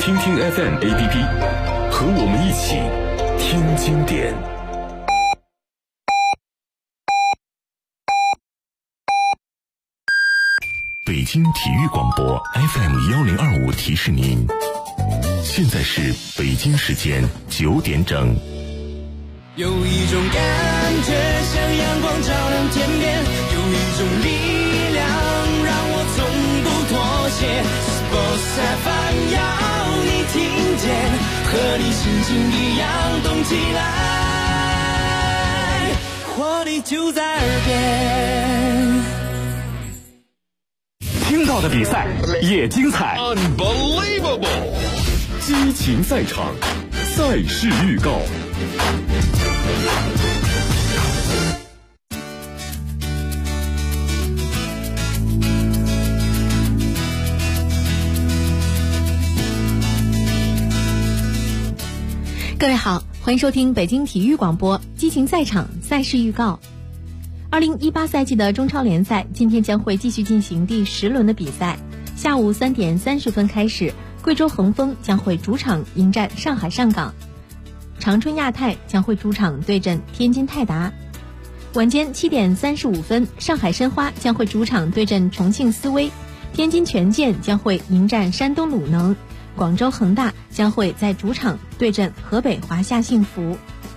听听 FM APP， 和我们一起听经典。北京体育广播 FM1025 提示您，现在是北京时间9点整。 有一种感觉像阳光照亮天边，有一种力量让我从不妥协。Sports FM 要你听见，和你心情一样动起来，活力就在耳边。 听到的比赛也精彩 Unbelievable， 激情赛场，赛事预告。 各位好，欢迎收听北京体育广播激情赛场赛事预告。2018赛季的中超联赛今天将会继续进行第10轮的比赛，下午3点30分开始，贵州恒丰将会主场迎战上海上港，长春亚泰将会主场对阵天津泰达。晚间7点35分，上海申花将会主场对阵重庆斯威，天津权健将会迎战山东鲁能，广州恒大将会在主场对阵河北华夏幸福。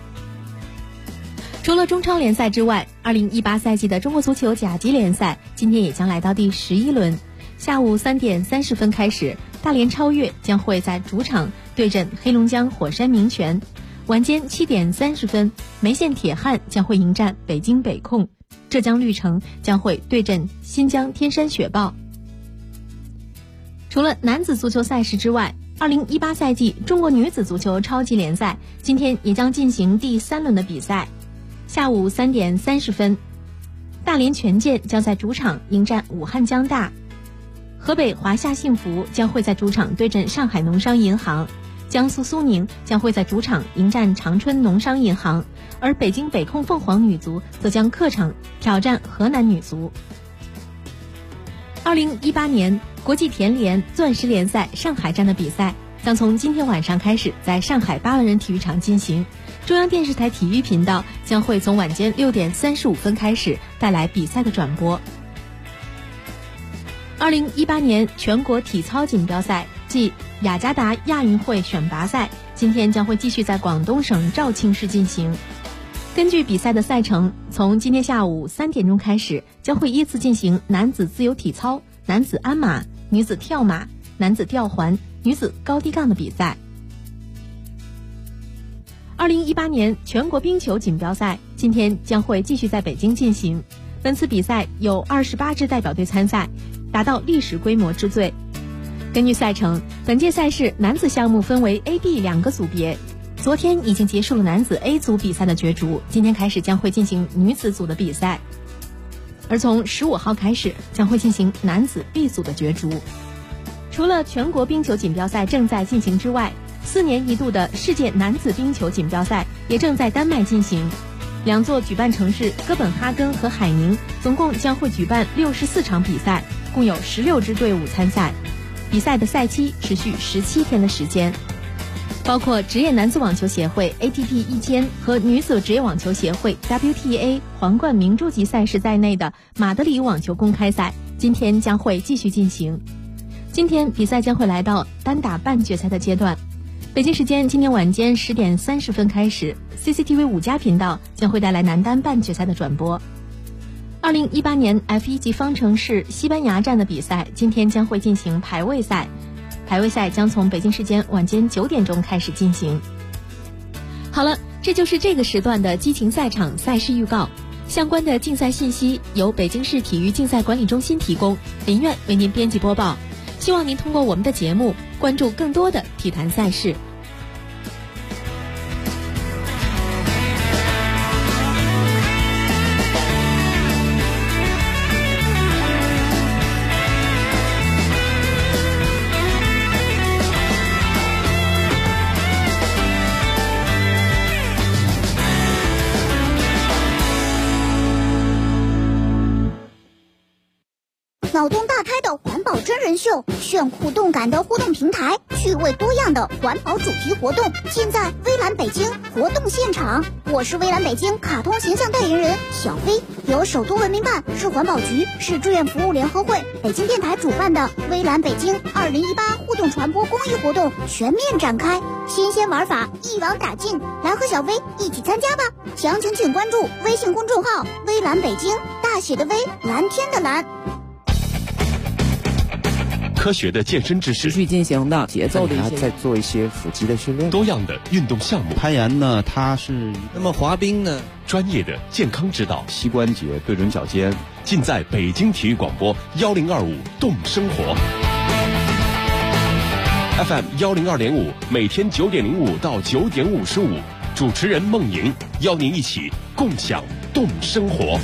除了中超联赛之外，2018赛季的中国足球甲级联赛今天也将来到第11轮，下午3点30分开始，大连超越将会在主场对阵黑龙江火山鸣泉，晚间7点30分，梅县铁汉将会迎战北京北控，浙江绿城将会对阵新疆天山雪豹。除了男子足球赛事之外，2018赛季中国女子足球超级联赛今天也将进行第3轮的比赛，下午3点30分，大连权健将在主场迎战武汉江大，河北华夏幸福将会在主场对阵上海农商银行，江苏苏宁将会在主场迎战长春农商银行，而北京北控凤凰女足则将客场挑战河南女足。2018年国际田联钻石联赛上海站的比赛将从今天晚上开始在上海8万人体育场进行，中央电视台体育频道将会从晚间6点35分开始带来比赛的转播。2018年全国体操锦标赛暨雅加达亚运会选拔赛今天将会继续在广东省肇庆市进行。根据比赛的赛程，从今天下午3点钟开始，将会依次进行男子自由体操、男子鞍马、女子跳马、男子吊环、女子高低杠的比赛。2018年全国冰球锦标赛今天将会继续在北京进行，本次比赛有28支代表队参赛，达到历史规模之最。根据赛程，本届赛事男子项目分为 A、B 2个组别，昨天已经结束了男子 A 组比赛的角逐，今天开始将会进行女子组的比赛，而从15号开始将会进行男子 B 组的角逐。除了全国冰球锦标赛正在进行之外，4年一度的世界男子冰球锦标赛也正在丹麦进行，两座举办城市哥本哈根和海宁总共将会举办64场比赛，共有16支队伍参赛，比赛的赛期持续17天的时间。包括职业男子网球协会 ATP 1000和女子职业网球协会 WTA 皇冠明珠级赛事在内的马德里网球公开赛今天将会继续进行。今天比赛将会来到单打半决赛的阶段，北京时间今天晚间10点30分开始， CCTV 5+频道将会带来男单半决赛的转播。2018年 F1 级方程式西班牙站的比赛今天将会进行排位赛，排位赛将从北京时间晚间9点钟开始进行。好了，这就是这个时段的激情赛场赛事预告，相关的竞赛信息由北京市体育竞赛管理中心提供，林苑为您编辑播报。希望您通过我们的节目关注更多的体坛赛事。 脑洞大开的环保知真人秀，炫酷动感的互动平台，趣味多样的环保主题活动，尽在微蓝北京活动现场。我是微蓝北京卡通形象代言人小薇，由首都文明办、市环保局、市志愿服务联合会、北京电台主办的微蓝北京2018互动传播公益活动全面展开，新鲜玩法一网打尽，来和小薇一起参加吧！详情请关注微信公众号微蓝北京，大写的微，蓝天的蓝。 科学的健身知识， 持续进行的节奏的一些， 再做一些腹肌的训练， 多样的运动项目， 攀岩呢，它是那么滑冰呢， 专业的健康指导， 膝关节对准脚尖， 尽在北京体育广播1025动生活 FM 102.5，每天9点05到9点55，主持人孟莹邀您一起共享动生活。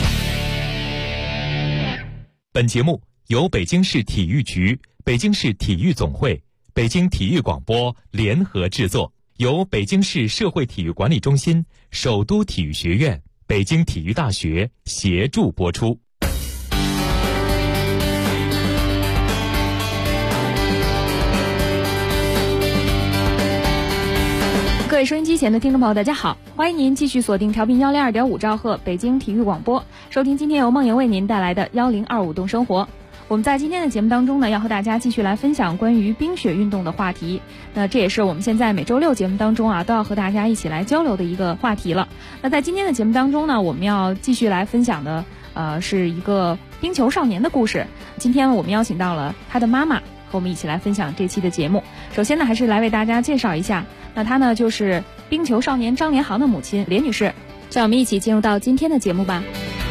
本节目由北京市体育局、北京市体育总会、北京体育广播联合制作，由北京市社会体育管理中心、首都体育学院、北京体育大学协助播出。 各位收音机前的听众朋友，大家好，欢迎您继续锁定调频102.5兆赫北京体育广播，收听今天由孟莹为您带来的1025动生活。我们在今天的节目当中呢，要和大家继续来分享关于冰雪运动的话题。那这也是我们现在每周六节目当中都要和大家一起来交流的一个话题了。那在今天的节目当中呢，我们要继续来分享的是一个冰球少年的故事。今天我们邀请到了他的妈妈和我们一起来分享这期的节目。首先呢，还是来为大家介绍一下，那她呢就是冰球少年张连航的母亲连女士。让我们一起进入到今天的节目吧。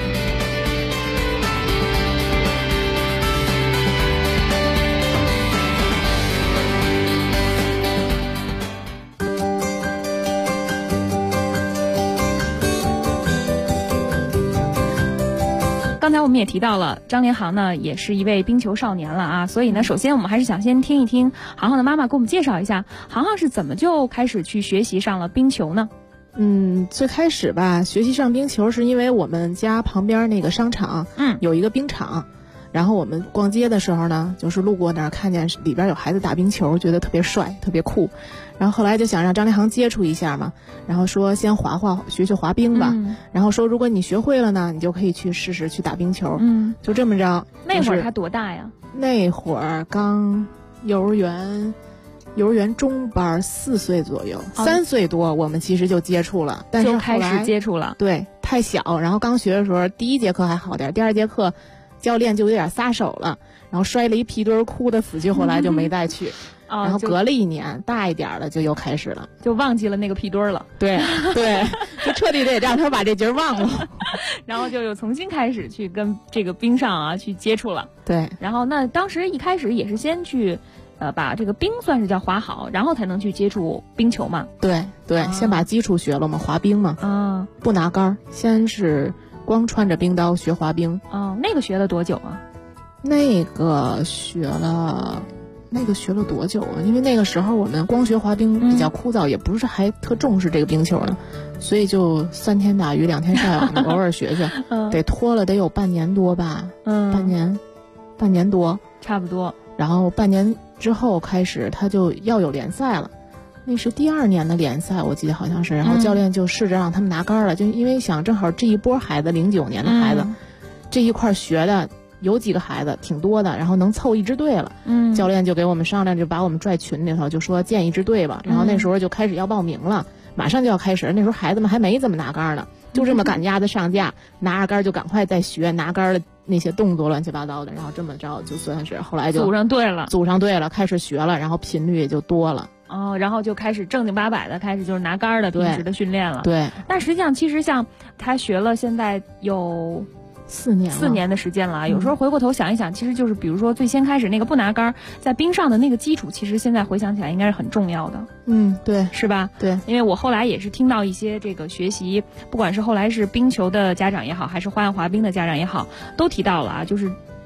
刚才我们也提到了，张连航呢也是一位冰球少年了所以呢，首先我们还是想先听一听航航的妈妈给我们介绍一下，航航是怎么就开始去学习上了冰球呢？ 最开始吧，学习上冰球是因为我们家旁边那个商场，有一个冰场，然后我们逛街的时候呢，就是路过那儿看见里边有孩子打冰球，觉得特别帅，特别酷。然后后来就想让张连航接触一下嘛，然后说先学滑冰吧，然后说如果你学会了呢，你就可以去试试去打冰球。就这么着。 那会儿他多大呀？ 那会儿刚幼儿园中班，4岁左右，3岁多我们其实就接触了，但是就开始接触了。 对，太小，然后刚学的时候，第1节课还好点，第2节课教练就有点撒手了，然后摔了一屁墩，哭得死去活来，就没带去。然后隔了1年，大一点了就又开始了， 就忘记了那个屁墩了。 对，就彻底得让他把这节忘了， 然后就又重新开始去跟这个冰上去接触了。 对， 然后那当时一开始也是先去把这个冰算是叫滑好，然后才能去接触冰球嘛。 对，先把基础学了嘛，滑冰嘛。不拿杆，先是光穿着冰刀学滑冰。 那个学了多久啊？ 那个学了多久啊？因为那个时候我们光学滑冰比较枯燥，也不是还特重视这个冰球呢，所以就3天打鱼2天晒网，偶尔学学，得拖了得有半年多吧，半年多差不多。 然后半年之后开始他就要有联赛了，那是第2年的联赛，我记得好像是，然后教练就试着让他们拿杆了，就因为想正好这一波孩子09年的孩子，这一块学的有几个孩子挺多的，然后能凑一支队了。教练就给我们商量，就把我们拽群里头，就说建一支队吧。然后那时候就开始要报名了，马上就要开始。那时候孩子们还没怎么拿杆呢，就这么赶鸭子上架，拿着杆就赶快再学拿杆的那些动作乱七八糟的，然后这么着就算是后来就组上队了， 开始学了，然后频率也就多了。 然后就开始正经八百的开始就是拿杆的平时的训练了。 对。 但实际上其实像他学了现在有 4年的时间了有时候回过头想一想，其实就是比如说最先开始那个不拿杆在冰上的那个基础，其实现在回想起来应该是很重要的。 对， 是吧？ 对， 因为我后来也是听到一些这个学习，不管是后来是冰球的家长也好，还是花样滑冰的家长也好，都提到了就是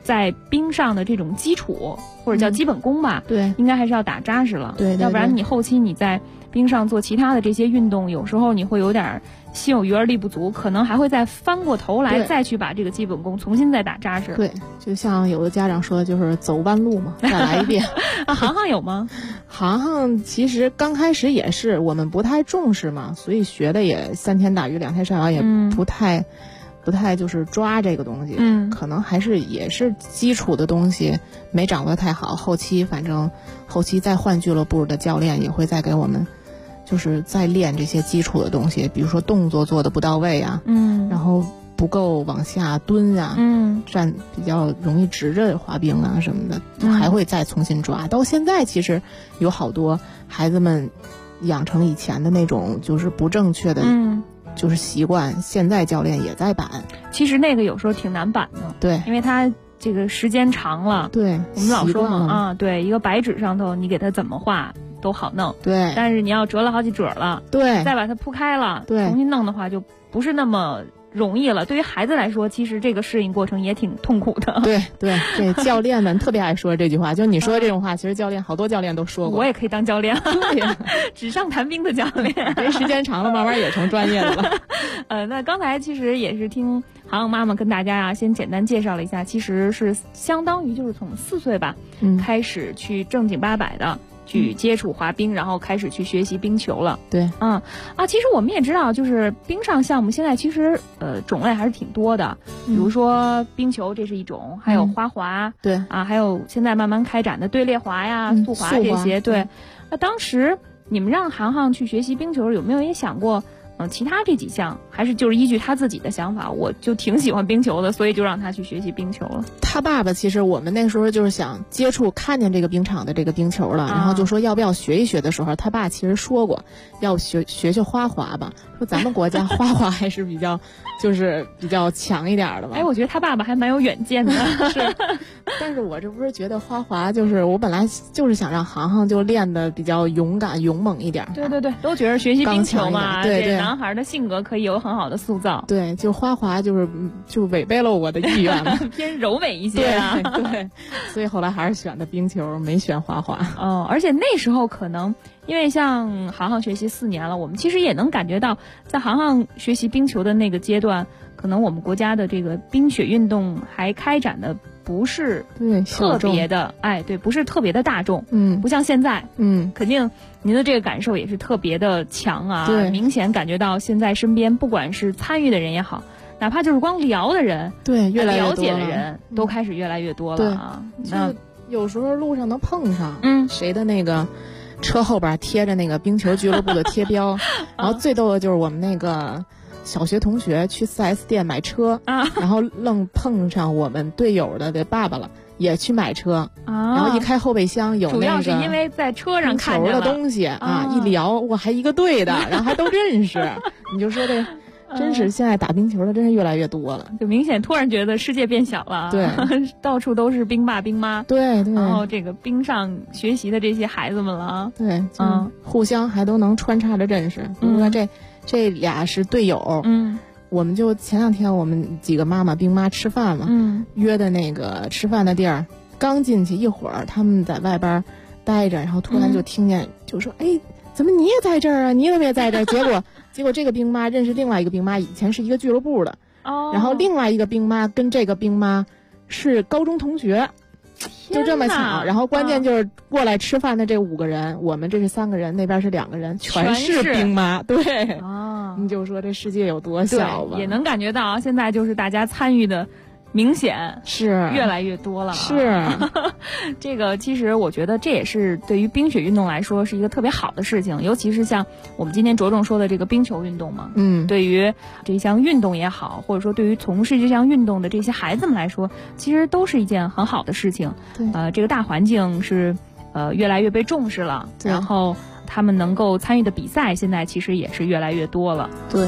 在冰上的这种基础或者叫基本功吧， 对， 应该还是要打扎实了， 对， 要不然你后期你在冰上做其他的这些运动，有时候你会有点心有余而力不足，可能还会再翻过头来再去把这个基本功重新再打扎实。 对，就像有的家长说的，就是走弯路嘛，再来一遍。 航航有吗？ 航航其实刚开始也是我们不太重视嘛，所以学的也3天打鱼2天晒网，也不太就是抓这个东西，可能还是也是基础的东西没掌握得太好，后期再换俱乐部的教练也会再给我们就是再练这些基础的东西，比如说动作做的不到位啊，然后不够往下蹲啊，站比较容易直着滑冰啊什么的，还会再重新抓。到现在其实有好多孩子们养成以前的那种就是不正确的就是习惯，现在教练也在板。 其实那个有时候挺难板的， 对， 因为他这个时间长了， 对， 我们老说嘛啊，对，一个白纸上头你给他怎么画都好弄， 对， 但是你要折了好几褶了， 对， 再把它铺开了， 对， 重新弄的话就不是那么容易了。对于孩子来说，其实这个适应过程也挺痛苦的。 对对，这教练们特别爱说这句话，就你说的这种话，其实好多教练都说过。 我也可以当教练， 对呀， 纸上谈兵的教练， 这时间长了，慢慢也成专业的了。 那刚才其实也是听航航妈妈跟大家先简单介绍了一下，其实是相当于就是从4岁吧，开始去正经八百的去接触滑冰，然后开始去学习冰球了。 对， 其实我们也知道，就是冰上项目现在其实种类还是挺多的，比如说冰球这是一种，还有花滑， 对还有现在慢慢开展的队列滑呀、速滑这些。对，那当时你们让航航去学习冰球，有没有也想过？其他这几项还是就是依据他自己的想法，我就挺喜欢冰球的，所以就让他去学习冰球了。 他爸爸其实我们那时候就是想接触看见这个冰场的这个冰球了，然后就说要不要学一学的时候，他爸其实说过要学花滑吧，说咱们国家花滑还是比较强一点的吧。 我觉得他爸爸还蛮有远见的。 是，但是我这不是觉得花滑就是我本来就是想让航航就练得比较勇敢勇猛一点。 对对对，都觉得学习冰球嘛， 对对， 男孩的性格可以有很好的塑造。 对，就花滑就违背了我的意愿了， 偏柔美一些啊。 对，所以后来还是选的冰球，没选花滑。 而且那时候可能因为像航航学习4年了，我们其实也能感觉到，在航航学习冰球的那个阶段，可能我们国家的这个冰雪运动还开展的不是特别的，不是特别的大众，不像现在，肯定您的这个感受也是特别的强啊， 对， 明显感觉到现在身边不管是参与的人也好，哪怕就是光聊的人， 对，越来越多了解的人都开始越来越多了啊。 那有时候路上能碰上，谁的那个车后边贴着那个冰球俱乐部的贴标，然后最逗的就是我们那个小学同学去 4S 店买车，然后愣碰上我们队友的爸爸了，也去买车，然后一开后备箱有那个主要是因为在车上看见的东西一聊我还一个队的，然后还都认识，你就说这真是现在打冰球的真是越来越多了， 就明显突然觉得世界变小了， 对， 到处都是冰爸冰妈， 对对， 然后这个冰上学习的这些孩子们了， 对，互相还都能穿插着认识。比如说这俩是队友，我们就前2天我们几个妈妈冰妈吃饭嘛，约的那个吃饭的地儿，刚进去一会儿，他们在外边待着，然后突然就听见就说：“哎，怎么你也在这儿啊？你怎么也在这儿？”结果这个冰妈认识另外一个冰妈，以前是一个俱乐部的，然后另外一个冰妈跟这个冰妈是高中同学，就这么巧。然后关键就是过来吃饭的这5个人，我们这是3个人，那边是2个人，全是冰妈。对，你就说这世界有多小吧？ 也能感觉到现在就是大家参与的。明显是越来越多了， 是这个其实我觉得这也是对于冰雪运动来说是一个特别好的事情，尤其是像我们今天着重说的这个冰球运动嘛，对于这项运动也好，或者说对于从事这项运动的这些孩子们来说，其实都是一件很好的事情。这个大环境是越来越被重视了，然后他们能够参与的比赛现在其实也是越来越多了。 对。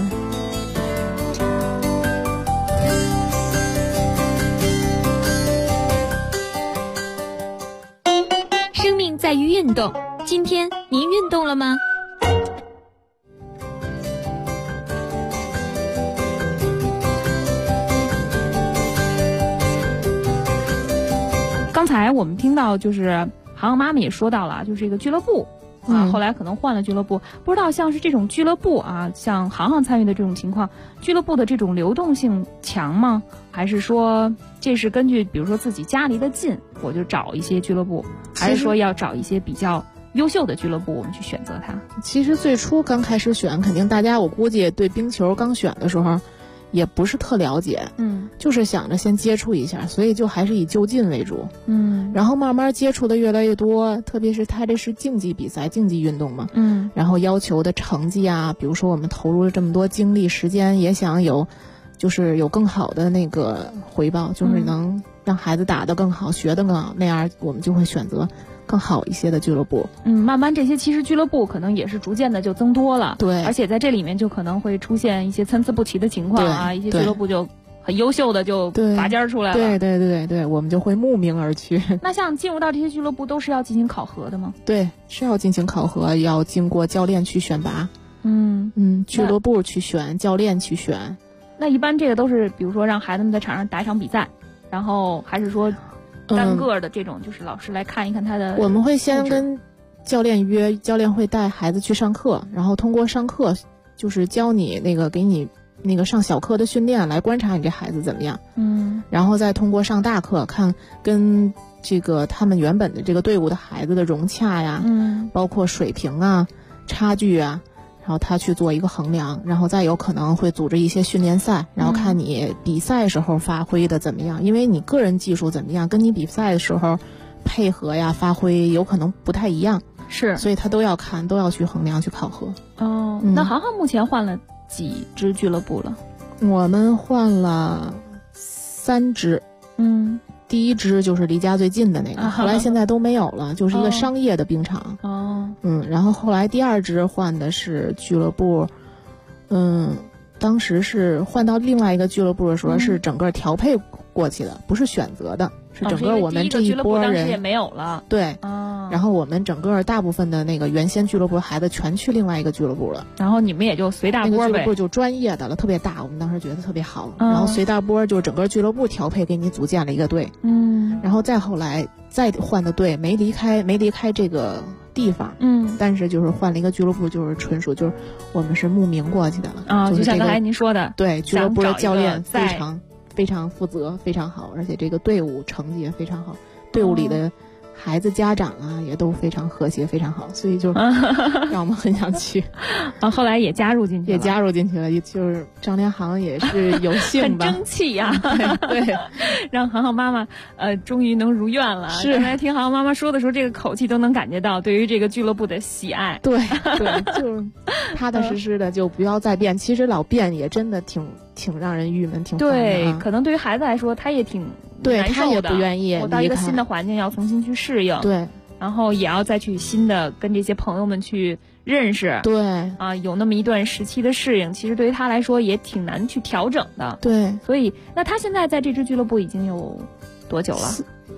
在于运动，今天您运动了吗？ 刚才我们听到就是航航妈妈也说到了，就是这个俱乐部啊，后来可能换了俱乐部，不知道像是这种俱乐部啊，像航航参与的这种情况，俱乐部的这种流动性强吗？还是说这是根据比如说自己家离得近，我就找一些俱乐部，还是说要找一些比较优秀的俱乐部我们去选择它？ 其实最初刚开始选，肯定大家我估计对冰球刚选的时候也不是特了解，就是想着先接触一下，所以就还是以就近为主，然后慢慢接触的越来越多，特别是它这是竞技比赛、竞技运动嘛，然后要求的成绩啊，比如说我们投入了这么多精力时间，也想有更好的那个回报，就是能让孩子打得更好，学得更好，那样我们就会选择更好一些的俱乐部。 慢慢这些其实俱乐部可能也是逐渐的就增多了， 对， 而且在这里面就可能会出现一些参差不齐的情况啊，一些俱乐部就很优秀的就拔尖出来了， 对，我们就会慕名而去。 那像进入到这些俱乐部都是要进行考核的吗？ 对，是要进行考核，要经过教练去选拔，俱乐部去选，教练去选。 那一般这个都是比如说让孩子们在场上打一场比赛，然后还是说单个的这种，就是老师来看一看他的。 我们会先跟教练约，教练会带孩子去上课，然后通过上课就是教你给你那个上小课的训练来观察你这孩子怎么样，然后再通过上大课看跟这个他们原本的这个队伍的孩子的融洽呀，包括水平啊、差距啊，然后他去做一个衡量，然后再有可能会组织一些训练赛，然后看你比赛时候发挥的怎么样，因为你个人技术怎么样，跟你比赛的时候配合呀、发挥有可能不太一样， 是， 所以他都要看，都要去衡量、去考核。 那航航目前换了几支俱乐部了？ 我们换了3支，第一支就是离家最近的那个，后来现在都没有了，就是一个商业的冰场。然后后来第二支换的是俱乐部，当时是换到另外一个俱乐部的时候是整个调配过去的，不是选择的，是整个我们这一波人。 当时也没有了。 对，然后我们整个大部分的那个原先俱乐部孩子全去另外一个俱乐部了， 然后你们也就随大波呗。 那个俱乐部就专业的了，特别大，我们当时觉得特别好。然后随大波就整个俱乐部调配给你组建了一个队，然后再后来再换的队没离开这个地方，但是就是换了一个俱乐部，就是纯属就是我们是慕名过去的了， 就像刚才您说的， 对，俱乐部的教练非常负责，非常好，而且这个队伍成绩也非常好，队伍里的孩子家长啊也都非常和谐，非常好，所以就让我们很想去。 后来也加入进去了， 也就是张连航也是有幸吧， 很争气呀， 对，让航航妈妈终于能如愿了。 是， 刚才听航航妈妈说的时候，这个口气都能感觉到对于这个俱乐部的喜爱。 对，就是踏踏实实的就不要再变。其实老变也真的挺让人郁闷，挺烦的。 对，可能对于孩子来说，他也挺难受的， 他也不愿意。 我到一个新的环境要重新去适应， 对， 然后也要再去新的跟这些朋友们去认识， 对， 有那么一段时期的适应，其实对于他来说也挺难去调整的。 对， 所以那他现在在这支俱乐部已经有多久了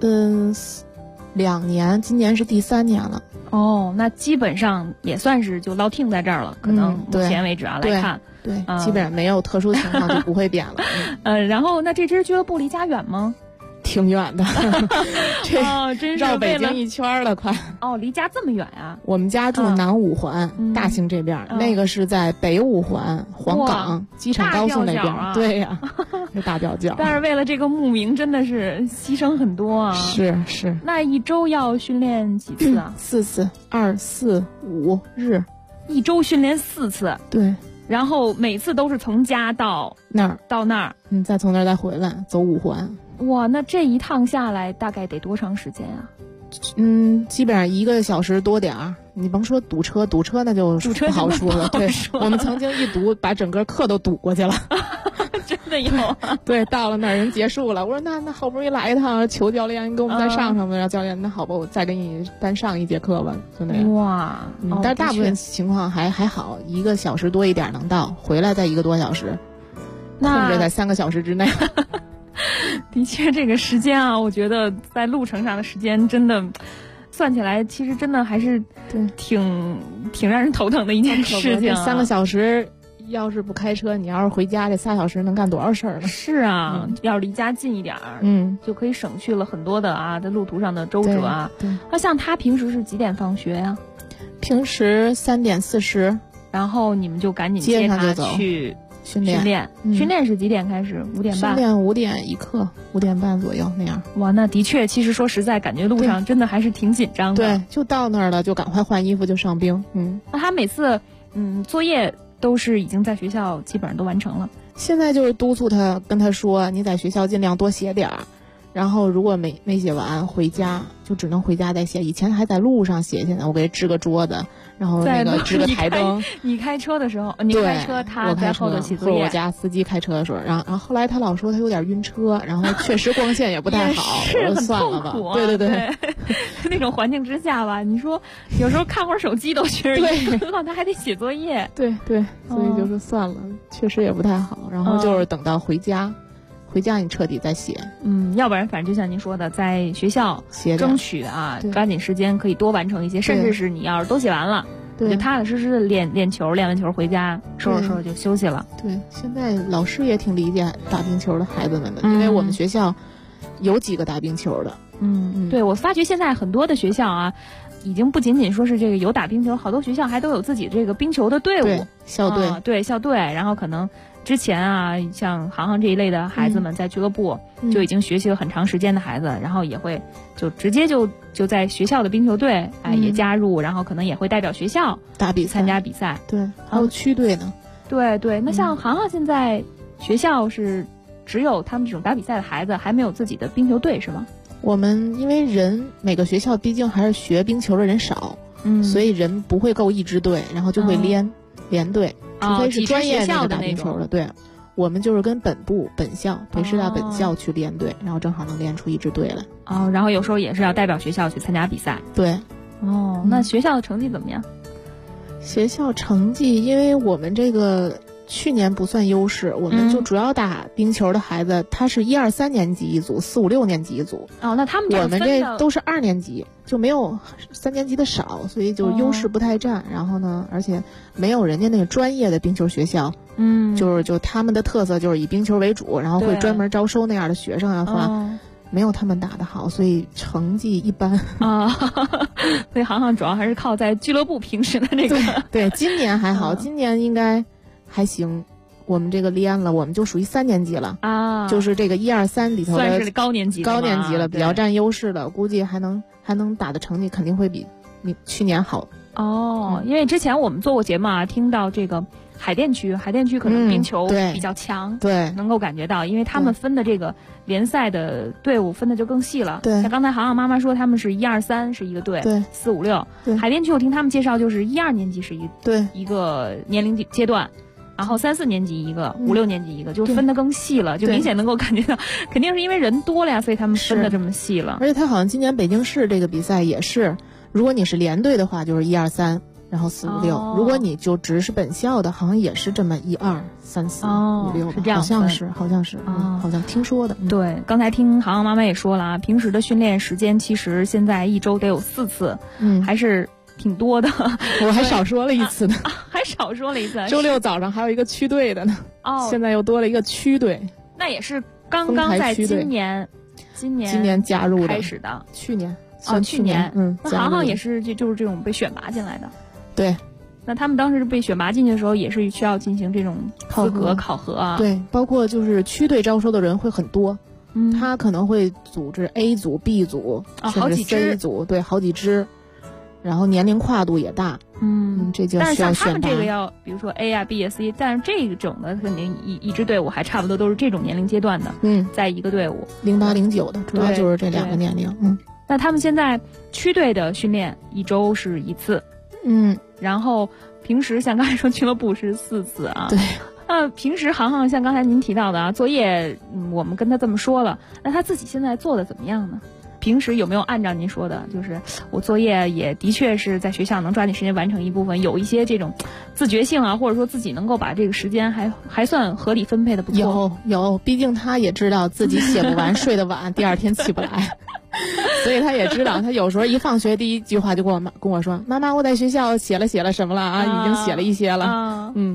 ？2年，今年是第3年了。 那基本上也算是就落听在这儿了，可能目前为止来看。 对，基本上没有特殊情况就不会变了。 然后那这支俱乐部离家远吗？ 挺远的， 真是绕北京一圈了，快。 离家这么远啊！ 我们家住南5环，大兴这边，那个是在北5环黄岗机场高速那边。对呀，是大吊脚。 但是为了这个慕名，真的是牺牲很多啊。 是。 那一周要训练几次啊 ？4次，2、4、5日， 一周训练4次。 对。 然后每次都是从家到那儿， 再从那儿再回来，走5环。 哇，那这一趟下来大概得多长时间啊？ 基本上1个小时多点儿。你甭说堵车那就不好说了。对，我们曾经一堵把整个课都堵过去了。 真的有对，到了那儿人结束了，我说那好不容易来一趟，求教练你给我们再上吧。然后教练那好吧，我再给你单上1节课吧，就那样。 哇， 但是大部分情况还好，1个小时多一点能到，回来再1个多小时，控制在3个小时之内。 的确，这个时间啊，我觉得在路程上的时间真的算起来，其实真的还是挺让人头疼的一件事情。 3个小时要是不开车，你要是回家这3小时能干多少事儿呢？ 是啊，要是离家近一点儿，就可以省去了很多的在路途上的周折啊。 对， 那像他平时是几点放学呀？ 平时3点40， 然后你们就赶紧接他去训练。训练是几点开始？5点半。 训练5点一课，5点半左右那样。 哇，那的确，其实说实在，感觉路上真的还是挺紧张的。 对，就到那儿了，就赶快换衣服就上冰。 那他每次作业都是已经在学校基本上都完成了。 现在就是督促他，跟他说，你在学校尽量多写点儿。然后如果没写完，回家就只能回家再写。以前还在路上写，现在我给他支个桌子，然后那个支个台灯。 你开车的时候，你开车，他在后头写作业。 或者我家司机开车的时候，然后后来他老说他有点晕车，然后确实光线也不太好， 是很算了吧。 痛苦对， 那种环境之下吧，你说有时候看会儿手机都觉得晕，何况他还得写作业。 对，所以就是算了，确实也不太好。然后就是等到回家你彻底再写。 要不然反正就像您说的，在学校争取抓紧时间可以多完成一些，甚至是你要是都写完了，就踏踏实实的练球，练完球回家收拾就休息了。 对，现在老师也挺理解打冰球的孩子们的，因为我们学校有几个打冰球的。 对，我发觉现在很多的学校已经不仅仅说是这个有打冰球，好多学校还都有自己这个冰球的队伍， 校队， 校队。然后可能之前像航航这一类的孩子们在俱乐部就已经学习了很长时间的孩子，然后也会就直接就在学校的冰球队也加入，然后可能也会代表学校参加比赛。 对，还有区队呢。 对，那像航航现在学校是只有他们这种打比赛的孩子，还没有自己的冰球队是吗？ 我们因为每个学校毕竟还是学冰球的人少，所以人不会够一支队，然后就会连队，除非是专业的打冰球的。对，我们就是跟本校北师大本校去连队，然后正好能练出一支队来。 然后有时候也是要代表学校去参加比赛。 对。 那学校的成绩怎么样？ 学校成绩，因为我们这个去年不算优势，我们就主要打冰球的孩子，他是1、2、3年级一组，4、5、6年级一组。 那他们我们这都是2年级，就没有3年级的少，所以就优势不太占。然后呢，而且没有人家那个专业的冰球学校，就他们的特色就是以冰球为主，然后会专门招收那样的学生话。没有他们打得好，所以成绩一般所以航航主要还是靠在俱乐部平时的那个。 对，今年还好，今年应该还行。我们这个练了，我们就属于3年级了就是这个1、2、3里头的算是高年级了，比较占优势的，估计还能打的成绩肯定会比去年好。 因为之前我们做过节目听到这个海淀区可能冰球比较强， 对， 能够感觉到，因为他们分的这个联赛的队伍分的就更细了。 对， 像刚才航航妈妈说他们是1、2、3是一个队， 对 ，4、5、6。海淀区我听他们介绍就是1、2年级是一个年龄阶段，然后3、4年级一个，5、6年级一个，就分得更细了，就明显能够感觉到，肯定是因为人多了呀，所以他们分得这么细了。 而且他好像今年北京市这个比赛也是，如果你是连队的话，就是1、2、3。然后4、5、6，如果你就只是本校的，好像也是这么1、2、3、4、5、6， 是这样， 好像是，好像听说的。 对，刚才听航航妈妈也说了平时的训练时间其实现在1周得有4次，还是挺多的。 我还少说了一次呢， 还少说了一次。 周6早上还有一个区队的呢，现在又多了一个区队。 那也是刚刚在今年加入的开始的， 去年。 去年，那航航也是就是这种被选拔进来的。 对， 那他们当时被选拔进去的时候，也是需要进行这种资格考核啊。 对，包括就是区队招收的人会很多，他可能会组织 A 组、B 组，甚至 C 组，对，好几支，然后年龄跨度也大。这就需要选拔。 但是像他们这个要，比如说 A 啊、B 啊、C， 但是这种的肯定一支队伍还差不多都是这种年龄阶段的。在一个队伍 08、09的，主要就是这2个年龄。 那他们现在区队的训练1周是1次。然后平时像刚才说俱乐部是4次啊。 对。 平时航航像刚才您提到的作业，我们跟他这么说了，那他自己现在做的怎么样呢？平时有没有按照您说的，就是我作业也的确是在学校能抓紧时间完成一部分，有一些这种自觉性啊，或者说自己能够把这个时间还算合理分配的不错。 有，毕竟他也知道自己写不完，睡得晚，第2天起不来。所以他也知道，他有时候一放学第一句话就跟我说：“妈妈，我在学校写了什么了啊？已经写了一些了。”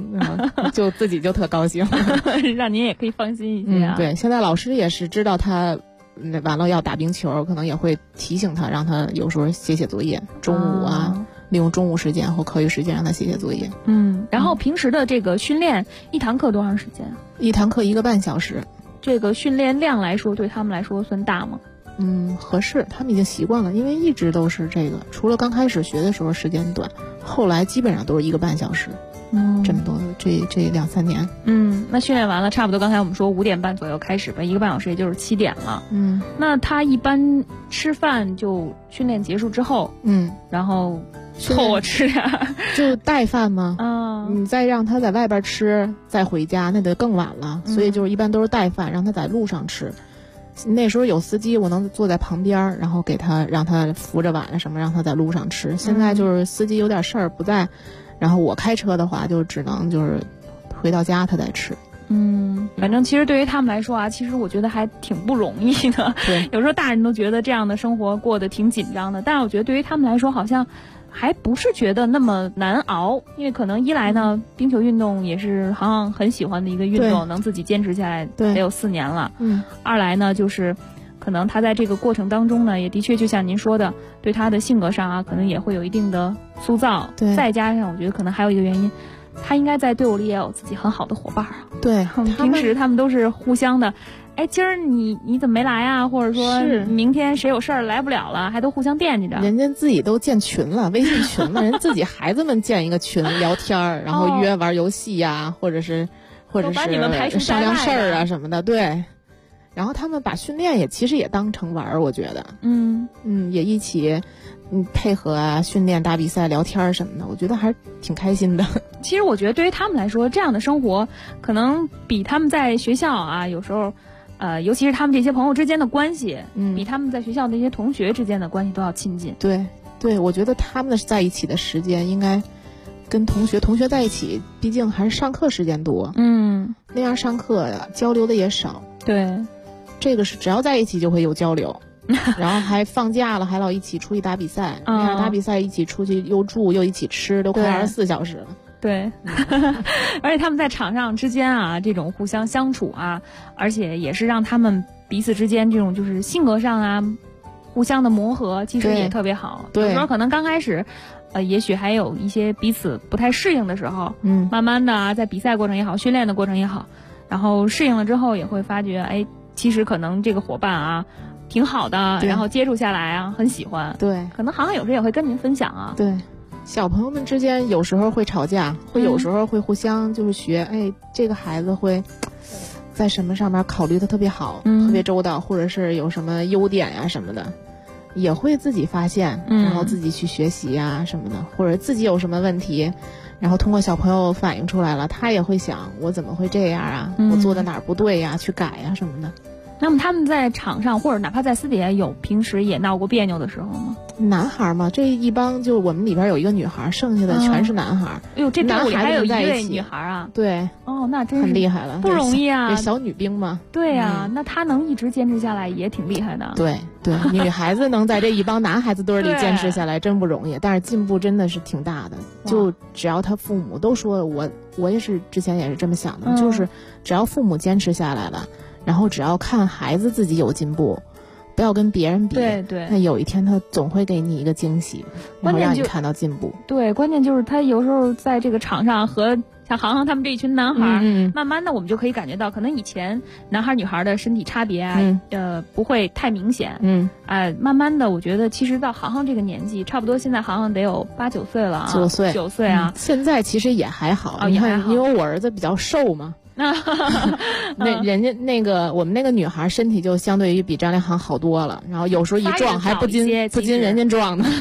就自己就特高兴， 让您也可以放心一些啊。 对，现在老师也是知道他完了要打冰球，可能也会提醒他，让他有时候写作业，中午利用中午时间或课余时间让他写作业。 然后平时的这个训练，一堂课多长时间？ 一堂课1个半小时。 这个训练量来说，对他们来说算大吗？ 合适，他们已经习惯了，因为一直都是这个，除了刚开始学的时候时间短，后来基本上都是1个半小时。这么多，这2-3年。 那训练完了，差不多刚才我们说5点半左右开始吧，1个半小时也就是7点了。那他一般吃饭就训练结束之后，然后凑合吃点就带饭吗？你再让他在外边吃，再回家那得更晚了，所以就是一般都是带饭，让他在路上吃。那时候有司机，我能坐在旁边，然后让他扶着碗什么，让他在路上吃。现在就是司机有点事儿不在，然后我开车的话，就只能就是回到家他再吃。 反正其实对于他们来说啊，其实我觉得还挺不容易的。 对， 有时候大人都觉得这样的生活过得挺紧张的，但是我觉得对于他们来说，好像还不是觉得那么难熬，因为可能一来呢，冰球运动也是好像很喜欢的一个运动，能自己坚持下来得有4年了。二来呢，就是可能他在这个过程当中呢，也的确就像您说的，对他的性格上啊，可能也会有一定的塑造。再加上我觉得可能还有一个原因，他应该在队伍里也有自己很好的伙伴啊。 对， 平时他们都是互相的。今儿你怎么没来啊？或者说明天谁有事儿来不了了，还都互相惦记着。 人家自己都建群了，微信群了，人自己孩子们建一个群聊天，然后约玩游戏呀，或者是把你们排除商量事儿啊什么的。对，然后他们把训练其实也当成玩儿，我觉得。也一起配合啊，训练、打比赛、聊天什么的，我觉得还是挺开心的。 其实我觉得对于他们来说，这样的生活可能比他们在学校啊，有时候尤其是他们这些朋友之间的关系，比他们在学校那些同学之间的关系都要亲近。 对，我觉得他们在一起的时间应该跟同学在一起，毕竟还是上课时间多。那样上课交流的也少。 对， 这个是只要在一起就会有交流。然后还放假了，还老一起出去打比赛，那样打比赛一起出去又住又一起吃，都快24小时了。 对，而且他们在场上之间啊，这种互相相处啊，而且也是让他们彼此之间这种就是性格上啊，互相的磨合，其实也特别好。有时候可能刚开始，也许还有一些彼此不太适应的时候，慢慢的啊，在比赛过程也好，训练的过程也好，然后适应了之后，也会发觉，其实可能这个伙伴啊。挺好的，然后接触下来啊，很喜欢。 对， 可能好像有时候也会跟您分享啊。 对，小朋友们之间有时候会吵架，会有时候会互相就是学，这个孩子会在什么上面考虑的特别好，特别周到，或者是有什么优点呀什么的，也会自己发现，然后自己去学习呀什么的，或者自己有什么问题，然后通过小朋友反映出来了，他也会想我怎么会这样啊，我做的哪儿不对呀，去改呀什么的。 那么他们在场上或者哪怕在私底下有平时也闹过别扭的时候吗？ 男孩嘛，这一帮就我们里边有一个女孩，剩下的全是男孩。 这队伍里还有一位女孩啊？ 对， 那真是很厉害了， 不容易啊！ 这小女兵嘛。 对呀，那她能一直坚持下来也挺厉害的。 对，女孩子能在这一帮男孩子堆里坚持下来真不容易，但是进步真的是挺大的。就只要他父母都说，我也是之前也是这么想的，就是只要父母坚持下来了。然后只要看孩子自己有进步，不要跟别人比。 对， 那有一天他总会给你一个惊喜，然后让你看到进步。 对，关键就是他有时候在这个场上和像航航他们这一群男孩，慢慢的我们就可以感觉到，可能以前男孩女孩的身体差别啊，不会太明显。慢慢的我觉得其实到航航这个年纪，差不多现在航航得有8、9岁了啊，9岁啊。 现在其实也还好，你看，因为我儿子比较瘦嘛。那人家那个我们那个女孩身体就相对于比张连航好多了，然后有时候一撞还不禁人家撞呢。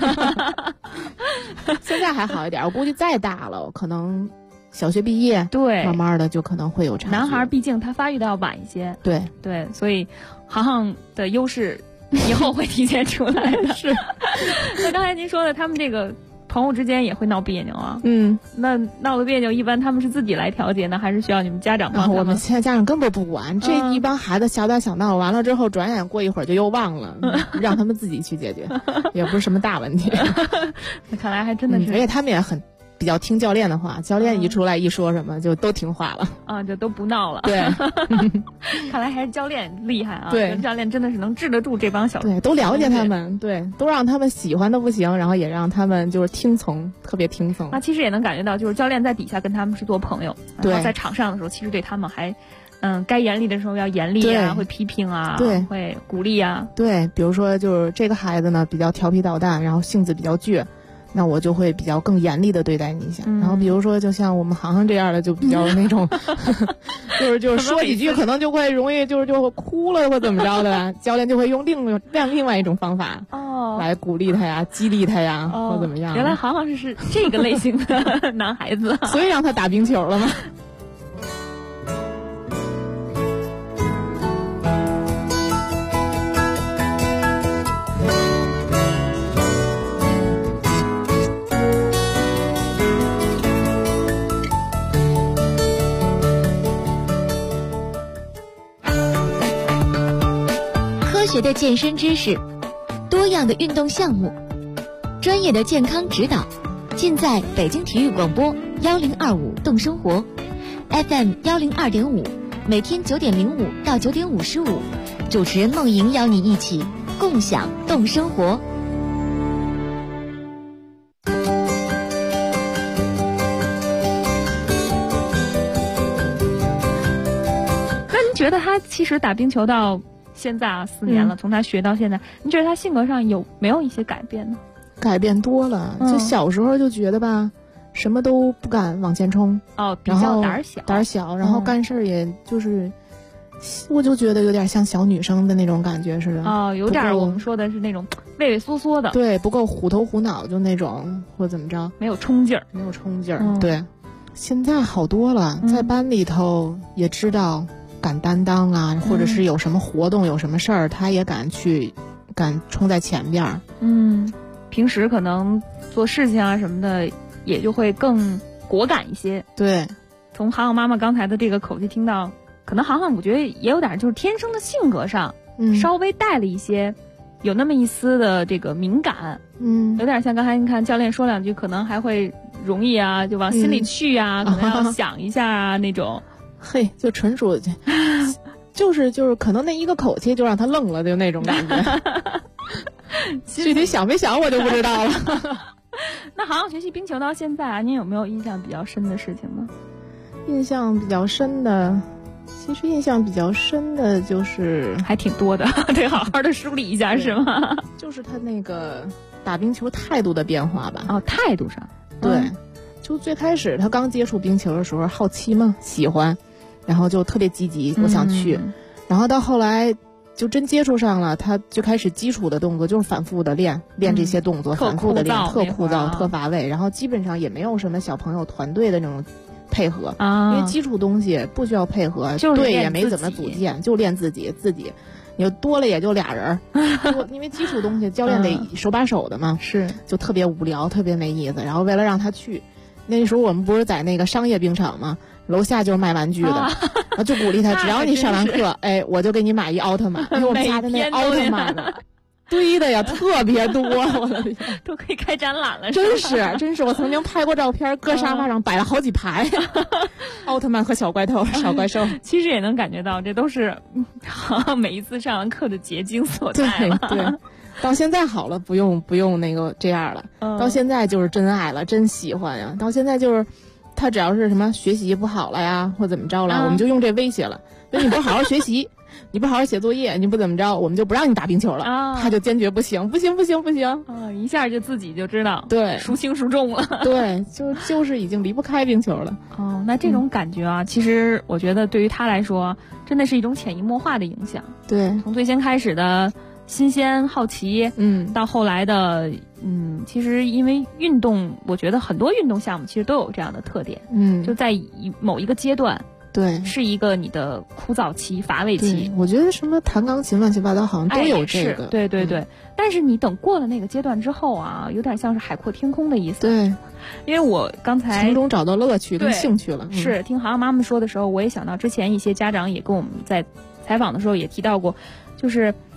现在还好一点，我估计再大了，可能小学毕业，慢慢的就可能会有差距。 男孩毕竟他发育的要晚一些， 对， 所以航航的优势以后会体现出来的。 是。 那刚才您说的，他们这个朋友之间也会闹别扭啊。那闹的别扭，一般他们是自己来调节呢，还是需要你们家长帮他们？ 我们现在家长根本不管，这一帮孩子小打小闹完了之后，转眼过一会儿就又忘了，让他们自己去解决，也不是什么大问题。 那看来还真的是， 而且他们也比较听教练的话，教练一出来一说什么就都听话了啊，就都不闹了。 对， 看来还是教练厉害啊！ 对， 教练真的是能治得住这帮小， 对，都了解他们，对，都让他们喜欢的不行，然后也让他们就是听从，特别听从。 那其实也能感觉到，就是教练在底下跟他们是做朋友，然后在场上的时候，其实对他们还。该严厉的时候要严厉啊，会批评啊， 对， 会鼓励啊。 对，比如说就是这个孩子呢比较调皮捣蛋，然后性子比较倔，那我就会比较更严厉的对待你一下。然后比如说就像我们航航这样的，就比较那种，就是说几句可能就会容易就哭了或怎么着的，教练就会用另外一种方法来鼓励他呀，激励他呀，或怎么样。 原来航航是这个类型的男孩子， 所以让他打冰球了吗？ 科学的健身知识，多样的运动项目，专业的健康指导，尽在北京体育广播1025动生活 FM 102.5，每天9点05到9点55，主持人梦莹邀你一起共享动生活。 那您觉得他其实打冰球到现在啊4年了，从他学到现在，你觉得他性格上有没有一些改变呢？ 改变多了，就小时候就觉得吧，什么都不敢往前冲， 比较胆小，然后干事也就是，我就觉得有点像小女生的那种感觉似的。 有点我们说的是那种畏畏缩缩的， 对，不够虎头虎脑，就那种或怎么着， 没有冲劲儿， 对，现在好多了，在班里头也知道。敢担当啊，或者是有什么活动、有什么事儿，他也敢冲在前边。 平时可能做事情啊什么的，也就会更果敢一些。 对， 从航航妈妈刚才的这个口气听到，可能航航我觉得也有点就是天生的性格上，稍微带了一些，有那么一丝的这个敏感。有点像刚才你看教练说两句，可能还会容易啊，就往心里去啊，可能要想一下啊那种。 嘿，就纯属，就是可能那一个口气就让他愣了，就那种感觉。具体想没想我就不知道了。 那航航学习冰球到现在啊，您有没有印象比较深的事情呢？ 印象比较深的，其实印象比较深的就是还挺多的，得好好的梳理一下，是吗？ 就是他那个打冰球态度的变化吧。 态度上， 对，就最开始他刚接触冰球的时候，好奇嘛，喜欢。然后就特别积极，我想去，然后到后来就真接触上了，他就开始基础的动作就是反复的练这些动作，反复的练，特枯燥，特乏味，然后基本上也没有什么小朋友团队的那种配合，因为基础东西不需要配合，队也没怎么组建，就练自己，你多了也就俩人，因为基础东西教练得手把手的嘛， 是就特别无聊，特别没意思。然后为了让他去，那时候我们不是在那个商业冰场吗？楼下就是卖玩具的，然后就鼓励他，只要你上完课，我就给你买一奥特曼，因为我们家的那奥特曼的堆的呀特别多，我的天， 都可以开展览了。 真是，我曾经拍过照片，搁沙发上摆了好几排，奥特曼和小怪兽。 其实也能感觉到，这都是每一次上完课的结晶所在了。 对。到现在好了，不用那个这样了，到现在就是真爱了，真喜欢呀。到现在就是他只要是什么学习不好了呀，或怎么着了，我们就用这威胁了。所以你不好好学习，你不好好写作业，你不怎么着，我们就不让你打冰球了。他就坚决不行。 一下就自己就知道， 对， 孰轻孰重了。 对，就是已经离不开冰球了。 那这种感觉啊，其实我觉得对于他来说，真的是一种潜移默化的影响。 对， 从最先开始的新鲜好奇，到后来的，其实因为运动，我觉得很多运动项目其实都有这样的特点，就在某一个阶段， 对， 是一个你的枯燥期、乏味期。 我觉得什么弹钢琴乱七八糟好像都有这个， 对。但是你等过了那个阶段之后啊，有点像是海阔天空的意思。 对， 因为我刚才从中找到乐趣跟兴趣了。 是听航航妈妈说的时候，我也想到之前一些家长也跟我们在采访的时候也提到过，就是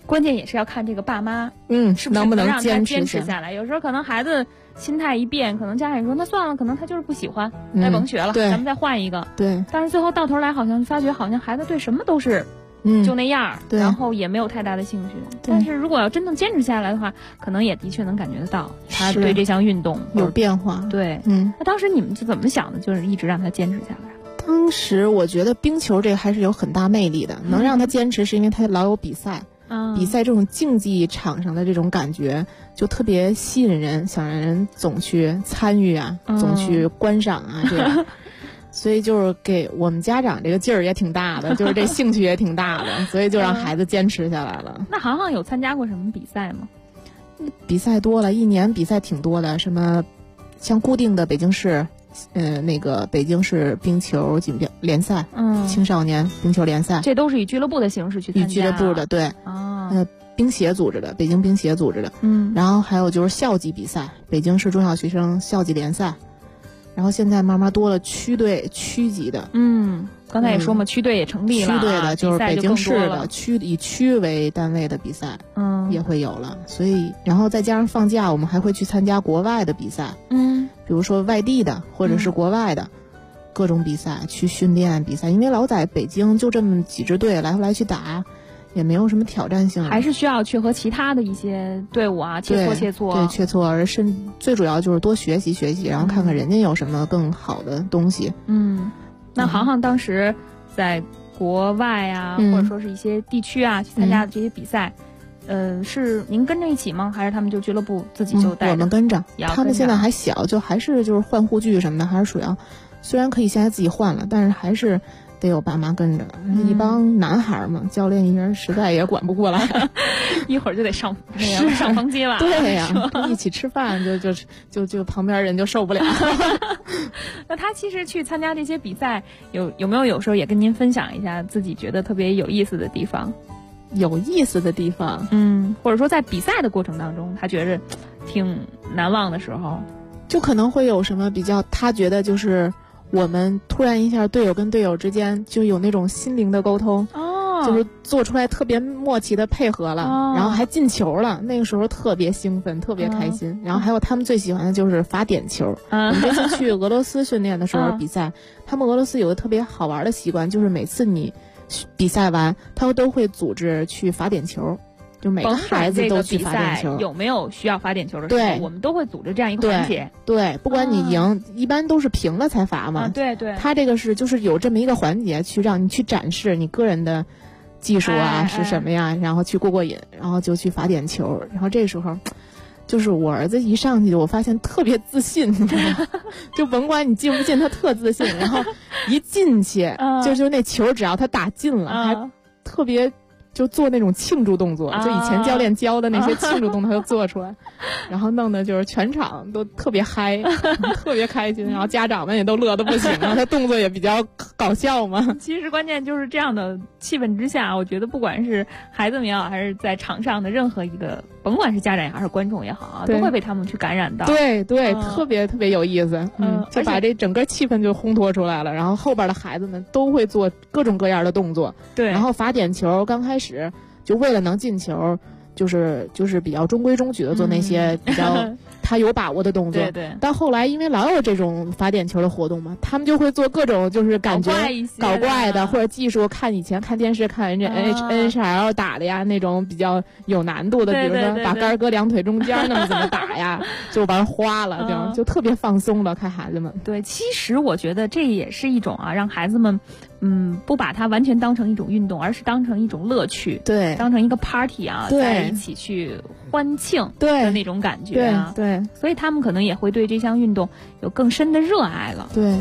关键也是要看这个爸妈，是不是能不能让他坚持下来。有时候可能孩子心态一变，可能家长说那算了，可能他就是不喜欢，甭学了，咱们再换一个。 对。 但是最后到头来，好像发觉好像孩子对什么都是。就那样，然后也没有太大的兴趣。但是如果要真正坚持下来的话，可能也的确能感觉得到他对这项运动有变化。 对，那当时你们是怎么想的？就是一直让他坚持下来。 当时我觉得冰球这个还是有很大魅力的，能让他坚持是因为他老有比赛，比赛这种竞技场上的这种感觉就特别吸引人，想让人总去参与啊，总去观赏啊，这样。所以就是给我们家长这个劲儿也挺大的，就是这兴趣也挺大的，所以就让孩子坚持下来了。 那航航有参加过什么比赛吗？ 比赛多了，一年比赛挺多的，什么像固定的北京市，那个北京市冰球锦标联赛，青少年冰球联赛， 这都是以俱乐部的形式去参加。 以俱乐部的，对，冰协组织的，北京冰协组织的，然后还有就是校级比赛，北京市中小学生校级联赛。然后现在慢慢多了区队、区级的， 刚才也说嘛，区队也成立了， 区队的就是北京市的区以区为单位的比赛，也会有了。所以，然后再加上放假，我们还会去参加国外的比赛，比如说外地的或者是国外的各种比赛，去训练比赛。因为老在北京就这么几支队来回来去打。也没有什么挑战性， 还是需要去和其他的一些队伍啊切磋， 对，切磋，而最主要就是多学习学习，然后看看人家有什么更好的东西。 那航航当时在国外啊，或者说是一些地区啊去参加的这些比赛，是您跟着一起吗？还是他们就俱乐部自己就带着？ 我们跟着，他们现在还小，就还是就是换护具什么的，还是属于虽然可以现在自己换了，但是还是。得有爸妈跟着，一帮男孩嘛，教练一人实在也管不过来， 一会儿就得上房街了。 对呀，一起吃饭就旁边人就受不了。 那他其实去参加这些比赛，有没有时候也跟您分享一下自己觉得特别有意思的地方？ 有意思的地方， 或者说在比赛的过程当中，他觉着挺难忘的时候， 就可能会有什么比较，他觉得就是。我们突然一下，队友跟队友之间就有那种心灵的沟通，就是做出来特别默契的配合了，然后还进球了，那个时候特别兴奋，特别开心。然后还有他们最喜欢的就是罚点球。我们这次去俄罗斯训练的时候比赛，他们俄罗斯有个特别好玩的习惯，就是每次你比赛完，他们都会组织去罚点球。就每个孩子都去罚点球， 有没有需要罚点球的时候，我们都会组织这样一个环节。 对，不管你赢，一般都是平了才罚嘛。 对， 他这个就是有这么一个环节，去让你去展示你个人的技术啊是什么呀，然后去过瘾，然后就去罚点球。然后这时候，就是我儿子一上去，我发现特别自信，就甭管你进不进，他特自信。然后一进去，就那球只要他打进了，还特别。就做那种庆祝动作，就以前教练教的那些庆祝动作，他就做出来，然后弄得就是全场都特别嗨，特别开心，然后家长们也都乐得不行，然后他动作也比较搞笑嘛。 其实关键就是这样的气氛之下，我觉得不管是孩子们也好，还是在场上的任何一个，甭管是家长也好，还是观众也好，都会被他们去感染到。 对，特别特别有意思，就把这整个气氛就烘托出来了。然后后边的孩子们都会做各种各样的动作， 对， 然后罚点球刚开始。就为了能进球，就是比较中规中矩的做那些比较他有把握的动作。 对。 但后来因为老有这种罚点球的活动嘛，他们就会做各种就是感觉搞怪的或者技术，以前看电视看人家 NHL 打的呀，那种比较有难度的，比如说把杆搁两腿中间那么怎么打呀，就玩花了，就特别放松了，看孩子们。 对，其实我觉得这也是一种让孩子们。不把它完全当成一种运动，而是当成一种乐趣， 对， 当成一个 party 啊，在一起去欢庆的那种感觉啊， 对， 所以他们可能也会对这项运动有更深的热爱了， 对。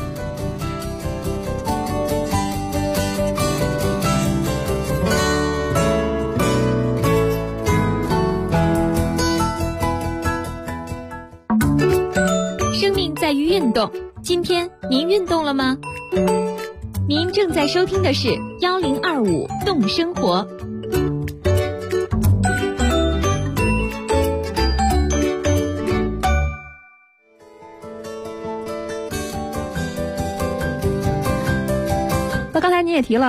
生命在于运动，今天您运动了吗？您正在收听的是1025动生活。 那刚才你也提了，他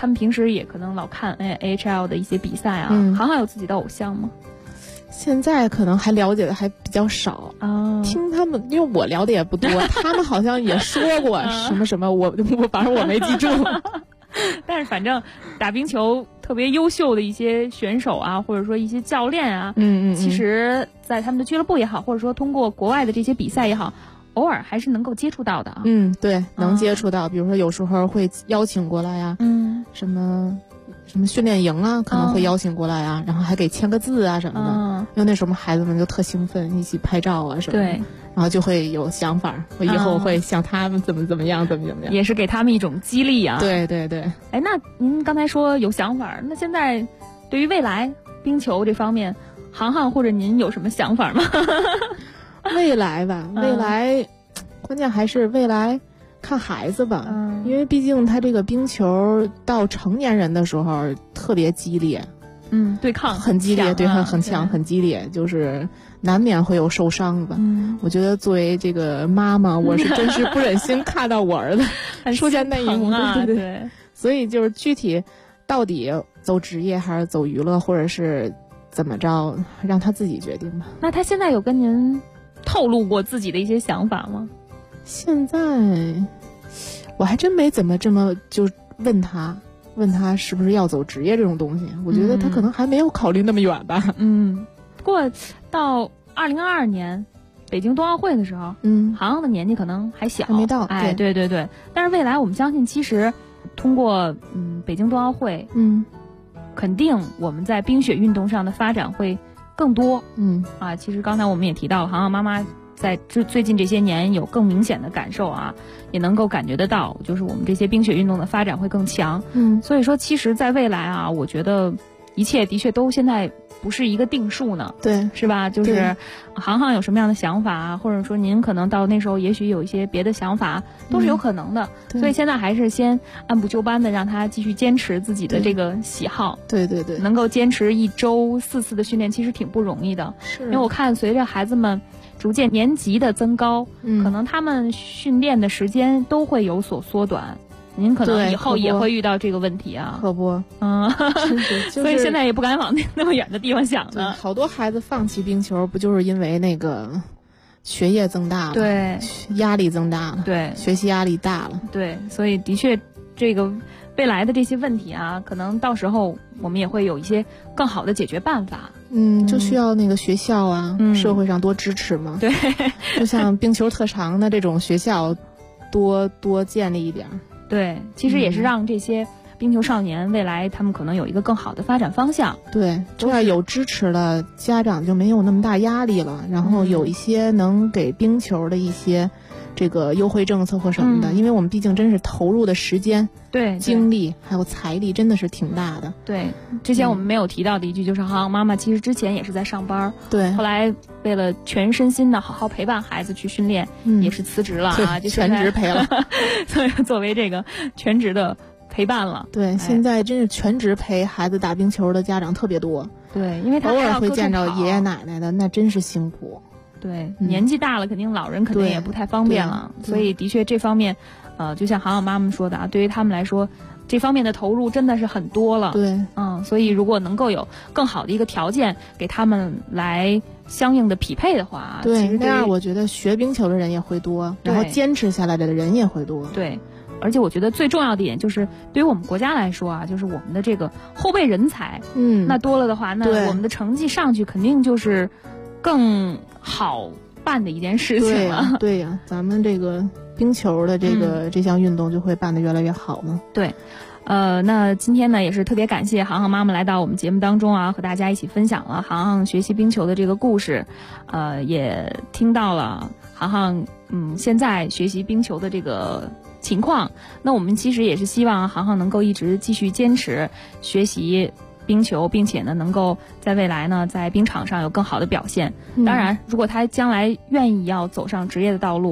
他们平时也可能老看AHL 的一些比赛啊。航航有自己的偶像吗？ 现在可能还了解的还比较少啊， 听他们，因为我聊的也不多，他们好像也说过什么什么，我反正我没记住。 但是反正打冰球特别优秀的一些选手啊，或者说一些教练啊，其实在他们的俱乐部也好，或者说通过国外的这些比赛也好，偶尔还是能够接触到的啊。 对，能接触到，比如说有时候会邀请过来呀，什么训练营啊，可能会邀请过来啊，然后还给签个字啊什么的。因为那时候孩子们就特兴奋，一起拍照啊什么的。对。然后就会有想法，我以后会像他们怎么样， 也是给他们一种激励啊。 对。 哎，那您刚才说有想法，那现在对于未来冰球这方面，航航或者您有什么想法吗？ 未来吧，未来，关键还是未来看孩子吧，因为毕竟他这个冰球到成年人的时候特别激烈。 对抗很激烈，对，很强，很激烈，就是难免会有受伤吧。我觉得作为这个妈妈，我是真是不忍心看到我儿子出现那一幕啊。 对，所以就是具体到底走职业还是走娱乐，或者是怎么着，让他自己决定吧。 那他现在有跟您透露过自己的一些想法吗？ 现在我还真没怎么这么就问他是不是要走职业这种东西，我觉得他可能还没有考虑那么远吧。 不过到2022年北京冬奥会的时候，航航的年纪可能还小， 还没到。 哎，对。但是未来我们相信，其实通过北京冬奥会，肯定我们在冰雪运动上的发展会更多。其实刚才我们也提到了，航航妈妈在最近这些年有更明显的感受啊，也能够感觉得到，就是我们这些冰雪运动的发展会更强。所以说其实在未来啊，我觉得一切的确都现在不是一个定数呢。 对， 是吧？就是航航有什么样的想法啊，或者说您可能到那时候也许有一些别的想法，都是有可能的。所以现在还是先按部就班的让他继续坚持自己的这个喜好。 对， 能够坚持1周4次的训练，其实挺不容易的。 是， 因为我看随着孩子们逐渐年级的增高，可能他们训练的时间都会有所缩短。您可能以后也会遇到这个问题啊。 可不， 所以现在也不敢往那么远的地方想了。 好多孩子放弃冰球，不就是因为那个学业增大了， 对， 压力增大了， 对， 学习压力大了， 对，所以的确，这个未来的这些问题啊，可能到时候我们也会有一些更好的解决办法。 就需要那个学校啊，社会上多支持嘛。 对， 就像冰球特长的这种学校，多建立一点。 对，其实也是让这些冰球少年未来他们可能有一个更好的发展方向。 对，这样有支持了，家长就没有那么大压力了，然后有一些能给冰球的一些这个优惠政策或什么的，因为我们毕竟真是投入的时间、 对精力还有财力真的是挺大的。 对，之前我们没有提到的一句就是，航航妈妈其实之前也是在上班， 对， 后来为了全身心的好好陪伴孩子去训练，也是辞职了啊，就全职陪了， 所以作为这个全职的陪伴了。 对，现在真是全职陪孩子打冰球的家长特别多。 对，因为他偶尔会见着爷爷奶奶的，那真是辛苦。 对，年纪大了，肯定老人肯定也不太方便了，所以的确这方面，就像航航妈妈说的啊，对于他们来说，这方面的投入真的是很多了。 对， 所以如果能够有更好的一个条件给他们来相应的匹配的话， 对， 其实那样我觉得学冰球的人也会多，然后坚持下来的人也会多。 对。而且我觉得最重要的一点就是，对于我们国家来说啊，就是我们的这个后备人才，那多了的话，那我们的成绩上去肯定就是更好办的一件事情了。 对呀，咱们这个冰球的这项运动就会办得越来越好嘛。 对。那今天呢，也是特别感谢航航妈妈来到我们节目当中啊，和大家一起分享了航航学习冰球的这个故事，也听到了航航现在学习冰球的这个情况。那我们其实也是希望航航能够一直继续坚持学习冰球，并且呢能够在未来呢在冰场上有更好的表现。当然如果他将来愿意要走上职业的道路，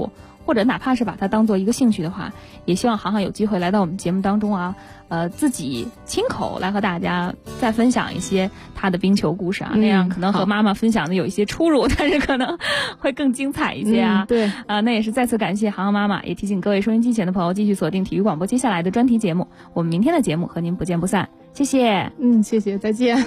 或者哪怕是把它当做一个兴趣的话，也希望航航有机会来到我们节目当中啊，自己亲口来和大家再分享一些他的冰球故事啊，那样可能和妈妈分享的有一些出入，但是可能会更精彩一些啊。 对那也是再次感谢航航妈妈，也提醒各位收音机前的朋友继续锁定体育广播接下来的专题节目，我们明天的节目和您不见不散，谢谢。 谢谢，再见。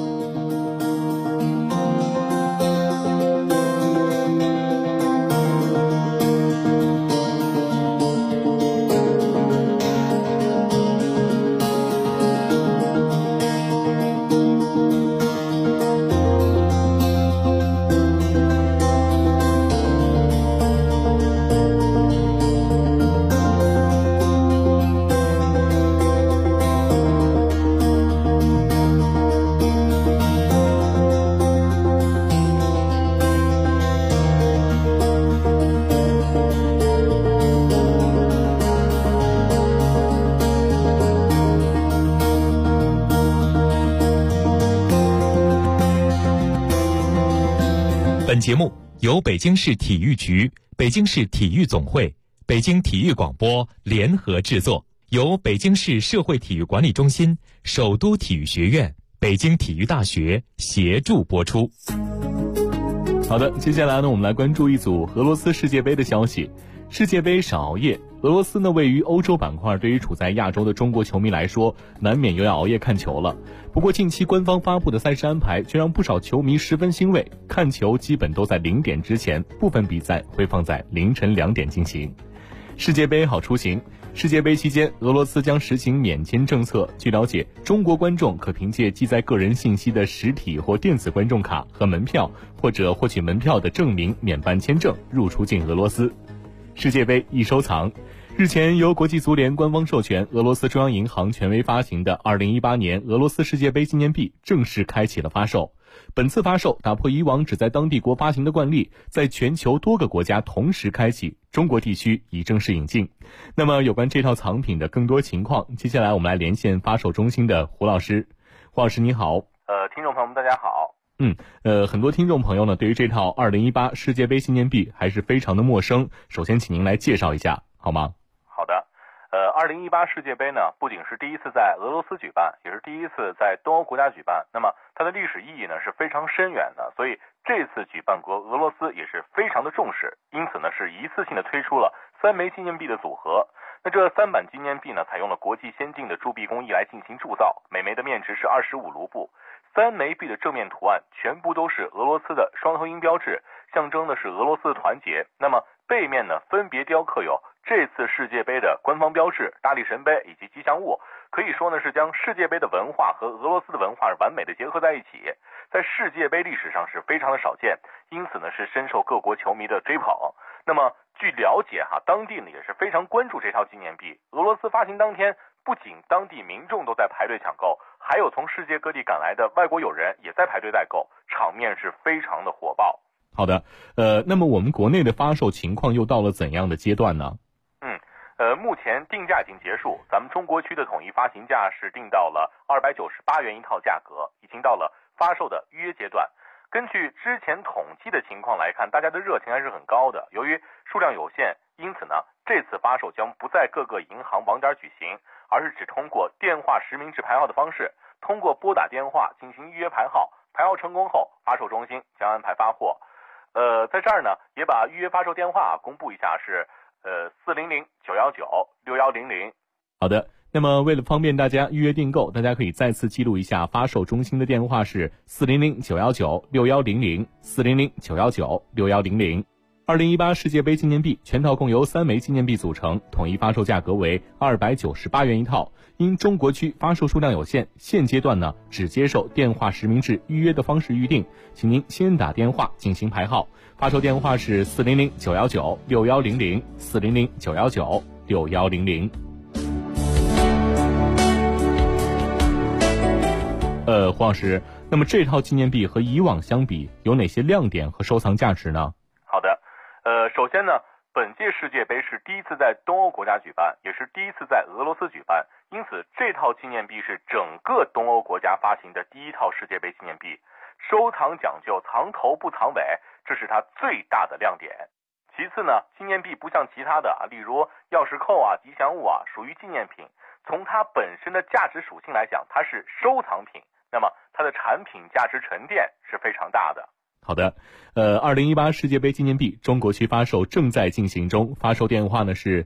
本节目由北京市体育局、北京市体育总会、北京体育广播联合制作，由北京市社会体育管理中心、首都体育学院、北京体育大学协助播出。 好的，接下来呢，我们来关注一组俄罗斯世界杯的消息。世界杯少熬夜，俄罗斯呢位于欧洲板块，对于处在亚洲的中国球迷来说，难免又要熬夜看球了。不过近期官方发布的赛事安排却让不少球迷十分欣慰，看球基本都在0点之前，部分比赛会放在凌晨2点进行。世界杯好出行。世界杯期间，俄罗斯将实行免签政策。据了解，中国观众可凭借记载个人信息的实体或电子观众卡和门票，或者获取门票的证明免办签证，入出境俄罗斯。世界杯易收藏。日前，由国际足联官方授权，俄罗斯中央银行权威发行的2018年俄罗斯世界杯纪念币正式开启了发售。本次发售打破以往只在当地国发行的惯例，在全球多个国家同时开启，中国地区已正式引进。那么有关这套藏品的更多情况，接下来我们来连线发售中心的胡老师。胡老师你好。 听众朋友们大家好。 很多听众朋友呢对于这套2018世界杯纪念币还是非常的陌生，首先请您来介绍一下好吗？ 好的。2018世界杯呢，不仅是第一次在俄罗斯举办，也是第一次在东欧国家举办，那么它的历史意义呢是非常深远的，所以这次举办国俄罗斯也是非常的重视，因此呢是一次性的推出了3枚纪念币的组合。那这3版纪念币呢，采用了国际先进的铸币工艺来进行铸造，每枚的面值是25卢布。3枚币的正面图案全部都是俄罗斯的双头鹰标志，象征的是俄罗斯的团结。那么背面呢，分别雕刻有这次世界杯的官方标志、大力神杯以及吉祥物，可以说呢是将世界杯的文化和俄罗斯的文化完美的结合在一起，在世界杯历史上是非常的少见，因此呢是深受各国球迷的追捧。那么据了解当地呢也是非常关注这套纪念币。俄罗斯发行当天，不仅当地民众都在排队抢购，还有从世界各地赶来的外国友人也在排队代购，场面是非常的火爆。 好的，那么我们国内的发售情况又到了怎样的阶段呢？ 目前定价已经结束，咱们中国区的统一发行价是定到了298元一套价格，已经到了发售的预约阶段。根据之前统计的情况来看，大家的热情还是很高的。由于数量有限，因此呢，这次发售将不在各个银行网点举行，而是只通过电话实名制排号的方式，通过拨打电话进行预约排号，排号成功后，发售中心将安排发货。在这儿呢，也把预约发售电话公布一下，是400-919-6100。 好的，那么为了方便大家预约订购，大家可以再次记录一下发售中心的电话是400-919-6100 400-919-6100。2018世界杯纪念币全套共由3枚纪念币组成，统一发售价格为298元一套。因中国区发售数量有限，现阶段呢只接受电话实名制预约的方式预定，请您先打电话进行排号。发售电话是400-919-6100 400-919-6100。胡老师，那么这套纪念币和以往相比，有哪些亮点和收藏价值呢？ 好的，首先呢，本届世界杯是第一次在东欧国家举办，也是第一次在俄罗斯举办，因此这套纪念币是整个东欧国家发行的第一套世界杯纪念币。收藏讲究藏头不藏尾，这是它最大的亮点。 其次呢，纪念币不像其他的例如钥匙扣吉祥物属于纪念品，从它本身的价值属性来讲，它是收藏品，那么它的产品价值沉淀是非常大的。 好的，2018世界杯纪念币中国区发售正在进行中，发售电话呢是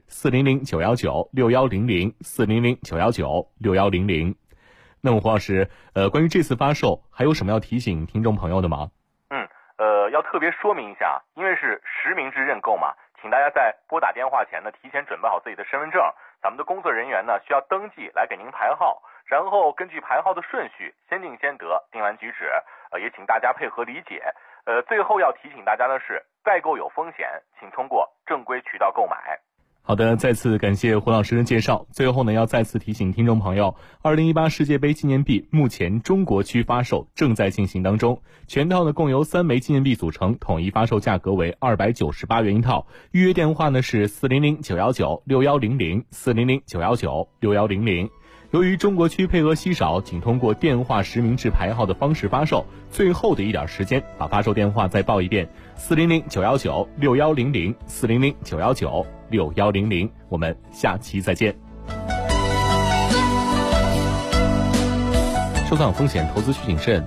400-919-6100，400-919-6100。那么胡老师，关于这次发售还有什么要提醒听众朋友的吗？ 要特别说明一下，因为是实名制认购嘛，请大家在拨打电话前呢，提前准备好自己的身份证，咱们的工作人员呢需要登记来给您排号，然后根据排号的顺序先定先得，定完举止，也请大家配合理解。最后要提醒大家的是，代购有风险，请通过正规渠道购买。 好的，再次感谢胡老师的介绍。最后呢，要再次提醒听众朋友，2018世界杯纪念币目前中国区发售正在进行当中，全套呢共由3枚纪念币组成，统一发售价格为298元一套。预约电话呢是400-919-6100，400-919-6100。由于中国区配额稀少，仅通过电话实名制排号的方式发售，最后的一点时间，把发售电话再报一遍：400-919-6100，400-919-6100。我们下期再见。收藏风险，投资需谨慎。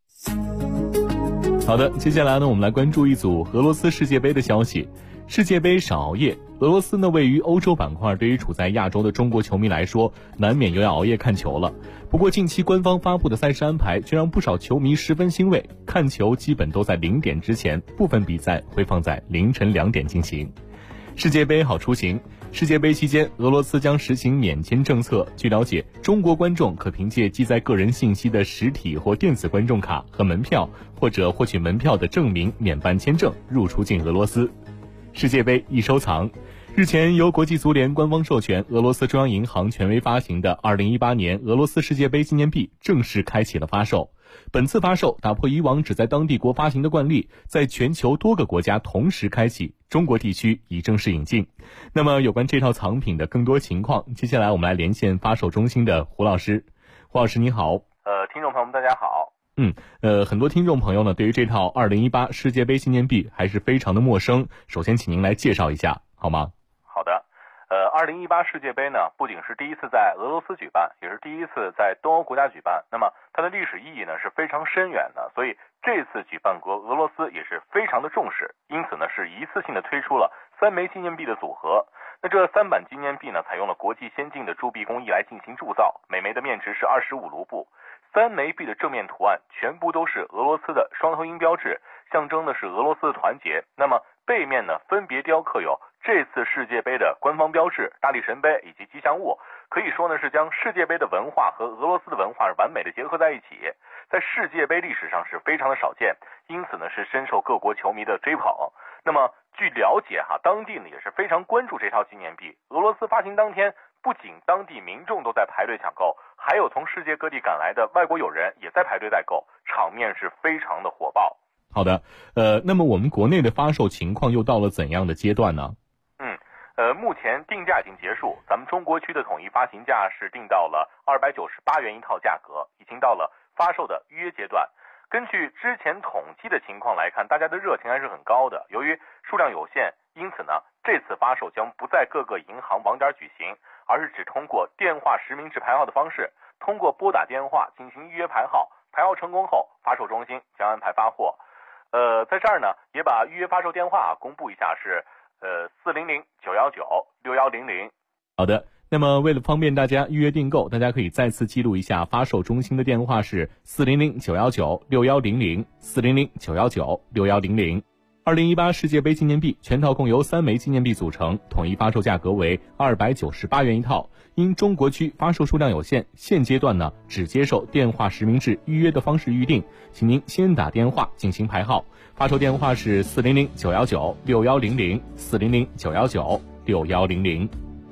好的，接下来呢，我们来关注一组俄罗斯世界杯的消息。世界杯少熬夜，俄罗斯呢位于欧洲板块，对于处在亚洲的中国球迷来说，难免又要熬夜看球了。不过近期官方发布的赛事安排却让不少球迷十分欣慰，看球基本都在0点之前，部分比赛会放在凌晨2点进行。世界杯好出行。世界杯期间，俄罗斯将实行免签政策。据了解，中国观众可凭借记载个人信息的实体或电子观众卡和门票，或者获取门票的证明免办签证入出境俄罗斯。世界杯易收藏。日前，由国际足联官方授权，俄罗斯中央银行权威发行的2018年俄罗斯世界杯纪念币正式开启了发售。本次发售打破以往只在当地国发行的惯例，在全球多个国家同时开启，中国地区已正式引进。那么有关这套藏品的更多情况，接下来我们来连线发售中心的胡老师。胡老师你好。 听众朋友们大家好。 很多听众朋友呢对于这套2018世界杯纪念币还是非常的陌生，首先请您来介绍一下好吗？ 好的。2018世界杯呢不仅是第一次在俄罗斯举办，也是第一次在东欧国家举办，那么它的历史意义呢是非常深远的，所以这次举办国俄罗斯也是非常的重视，因此呢是一次性的推出了3枚纪念币的组合。那这3版纪念币呢采用了国际先进的铸币工艺来进行铸造，每枚的面值是25卢布。3枚币的正面图案全部都是俄罗斯的双头鹰标志，象征的是俄罗斯的团结。那么背面呢分别雕刻有这次世界杯的官方标志、大力神杯以及吉祥物，可以说呢是将世界杯的文化和俄罗斯的文化完美的结合在一起，在世界杯历史上是非常的少见，因此呢是深受各国球迷的追捧。那么据了解当地呢也是非常关注这套纪念币。俄罗斯发行当天，不仅当地民众都在排队抢购，还有从世界各地赶来的外国友人也在排队代购，场面是非常的火爆。 好的，那么我们国内的发售情况又到了怎样的阶段呢？ 目前定价已经结束，咱们中国区的统一发行价是定到了298元一套价格，已经到了发售的预约阶段。根据之前统计的情况来看，大家的热情还是很高的。由于数量有限，因此呢，这次发售将不在各个银行网点举行，而是只通过电话实名制排号的方式，通过拨打电话进行预约排号，排号成功后，发售中心将安排发货。在这儿呢，也把预约发售电话公布一下，是400-919-6100。 好的，那么为了方便大家预约订购，大家可以再次记录一下发售中心的电话是400-919-6100， 400-919-6100。2018世界杯纪念币全套共由3枚纪念币组成，统一发售价格为298元一套。因中国区发售数量有限，现阶段呢只接受电话实名制预约的方式预定，请您先打电话进行排号。发售电话是400-919-6100， 400-919-6100。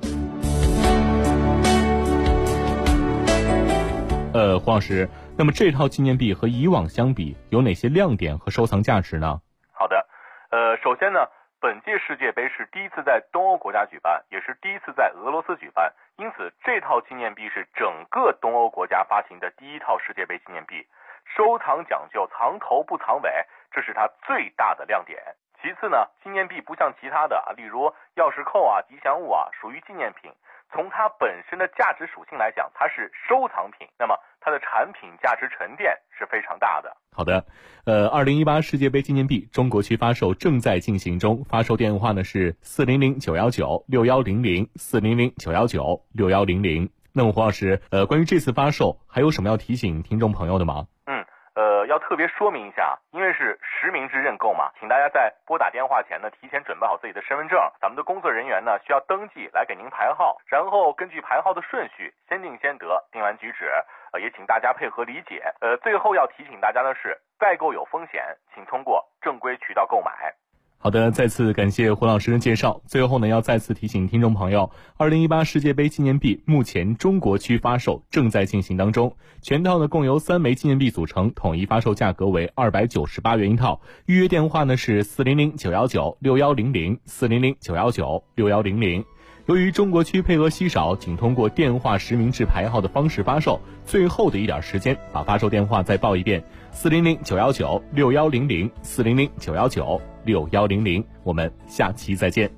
胡老师，那么这套纪念币和以往相比，有哪些亮点和收藏价值呢？ 好的，首先呢，本届世界杯是第一次在东欧国家举办，也是第一次在俄罗斯举办，因此这套纪念币是整个东欧国家发行的第一套世界杯纪念币。收藏讲究藏头不藏尾，这是它最大的亮点。 其次呢，纪念币不像其他的例如钥匙扣吉祥物属于纪念品，从它本身的价值属性来讲，它是收藏品，那么它的产品价值沉淀是非常大的。 好的，2018世界杯纪念币中国区发售正在进行中，发售电话呢是400-919-6100 400-919-6100。那么胡老师，关于这次发售还有什么要提醒听众朋友的吗？ 要特别说明一下，因为是实名制认购嘛，请大家在拨打电话前呢，提前准备好自己的身份证，咱们的工作人员呢需要登记来给您排号，然后根据排号的顺序，先定先得，定完举止，也请大家配合理解。最后要提醒大家的是，代购有风险，请通过正规渠道购买。 好的，再次感谢胡老师的介绍。最后呢，要再次提醒听众朋友，2018世界杯纪念币目前中国区发售正在进行当中，全套呢共由3枚纪念币组成，统一发售价格为298元一套。预约电话呢是400-919-6100 400-919-6100。由于中国区配额稀少，请通过电话实名制排号的方式发售。最后的一点时间，把发售电话再报一遍：400-919-6100 400-919-6100。我们下期再见。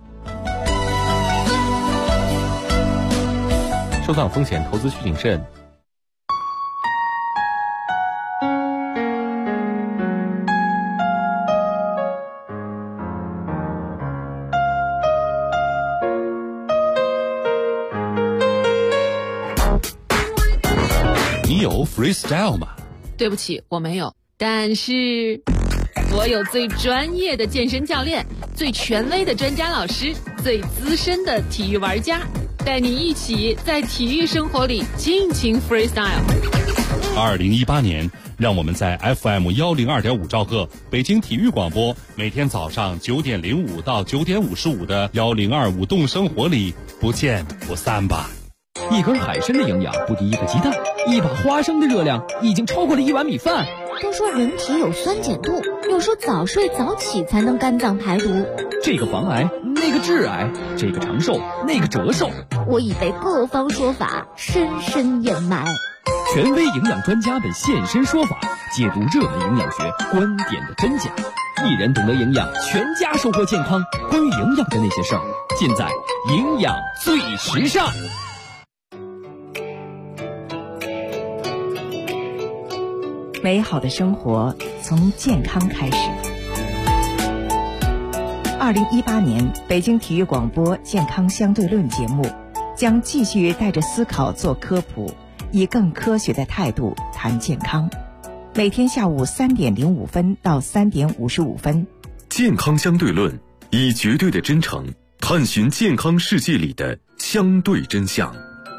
收藏风险，投资需谨慎。 你有 freestyle 吗？ 对不起，我没有。 但是我有最专业的健身教练，最权威的专家老师，最资深的体育玩家，带你一起在体育生活里尽情 freestyle。 2018年，让我们在 FM 102.5兆赫北京体育广播，每天早上9点05到9点55的1025动生活里不见不散吧。 一根海参的营养不敌一个鸡蛋，一把花生的热量已经超过了1碗米饭。 都说人体有酸碱度，又说早睡早起才能肝脏排毒。 这个防癌，那个致癌，这个长寿，那个折寿。 我已被各方说法深深掩埋。 权威营养专家们现身说法，解读热门营养学观点的真假。一人懂得营养，全家收获健康。关于营养的那些事儿，尽在营养最时尚。 美好的生活从健康开始。2018年北京体育广播健康相对论节目将继续带着思考做科普，以更科学的态度谈健康。每天下午3点05分到3点55分。 健康相对论，以绝对的真诚探寻健康世界里的相对真相。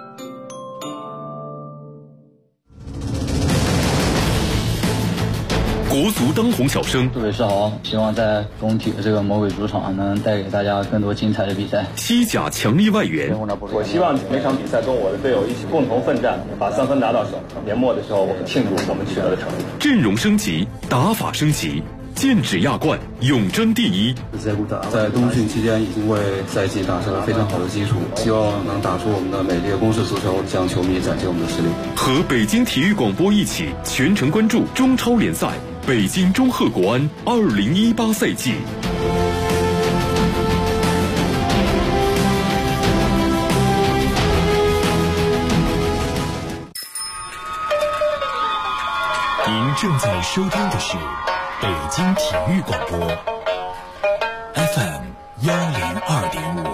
国足当红小生， 杜伟世豪，希望在工体的这个魔鬼主场能带给大家更多精彩的比赛。 西甲强力外援， 我希望每场比赛跟我的队友一起共同奋战，把3分拿到手。年末的时候，我们庆祝我们取得的成绩。 阵容升级，打法升级，剑指亚冠，永争第一。 在冬训期间已经为赛季打下了非常好的基础，希望能打出我们的美丽的攻势足球，向球迷展现我们的实力。 和北京体育广播一起全程关注中超联赛北京中赫国安2018赛季。 您正在收听的是北京体育广播 FM 102.5。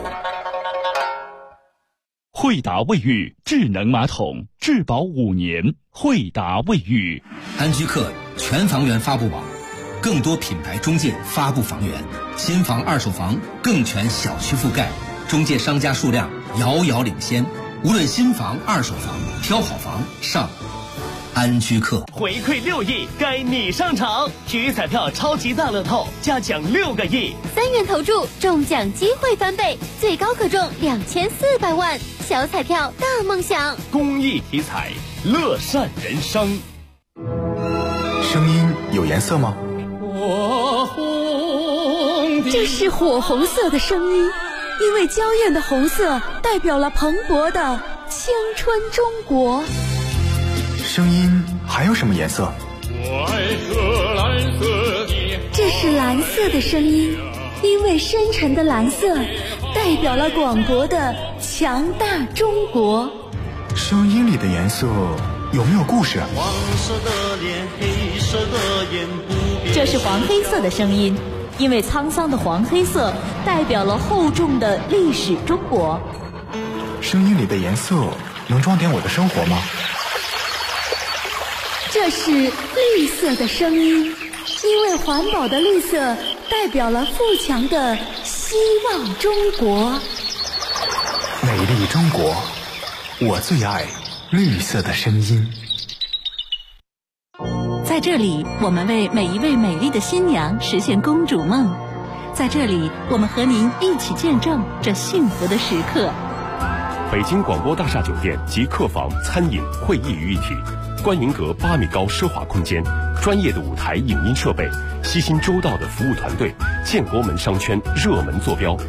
惠达卫浴智能马桶，质保5年。惠达卫浴。 安居客全房源发布网，更多品牌中介发布房源，新房二手房更全小区覆盖，中介商家数量遥遥领先。无论新房二手房，挑好房上安居客。 回馈6亿，该你上场！体育彩票超级大乐透，加奖6个亿 ，3元投注，中奖机会翻倍，最高可中2400万。小彩票大梦想， 公益体彩，乐善人生。 声音有颜色吗？ 这是火红色的声音，因为娇艳的红色代表了蓬勃的青春中国。 声音还有什么颜色？ 这是蓝色的声音， 因为深沉的蓝色代表了广博的强大中国。 声音里的颜色有没有故事？ 黄色的脸，黑色的眼，不变。 这是黄黑色的声音，因为沧桑的黄黑色代表了厚重的历史中国。 声音里的颜色能装点我的生活吗？ 这是绿色的声音，因为环保的绿色代表了富强的希望中国。 美丽中国，我最爱绿色的声音。 在这里，我们为每一位美丽的新娘实现公主梦。在这里，我们和您一起见证这幸福的时刻。 北京广播大厦酒店及客房、餐饮、会议于一体，观云阁8米高奢华空间，专业的舞台影音设备，悉心周到的服务团队，建国门商圈热门坐标，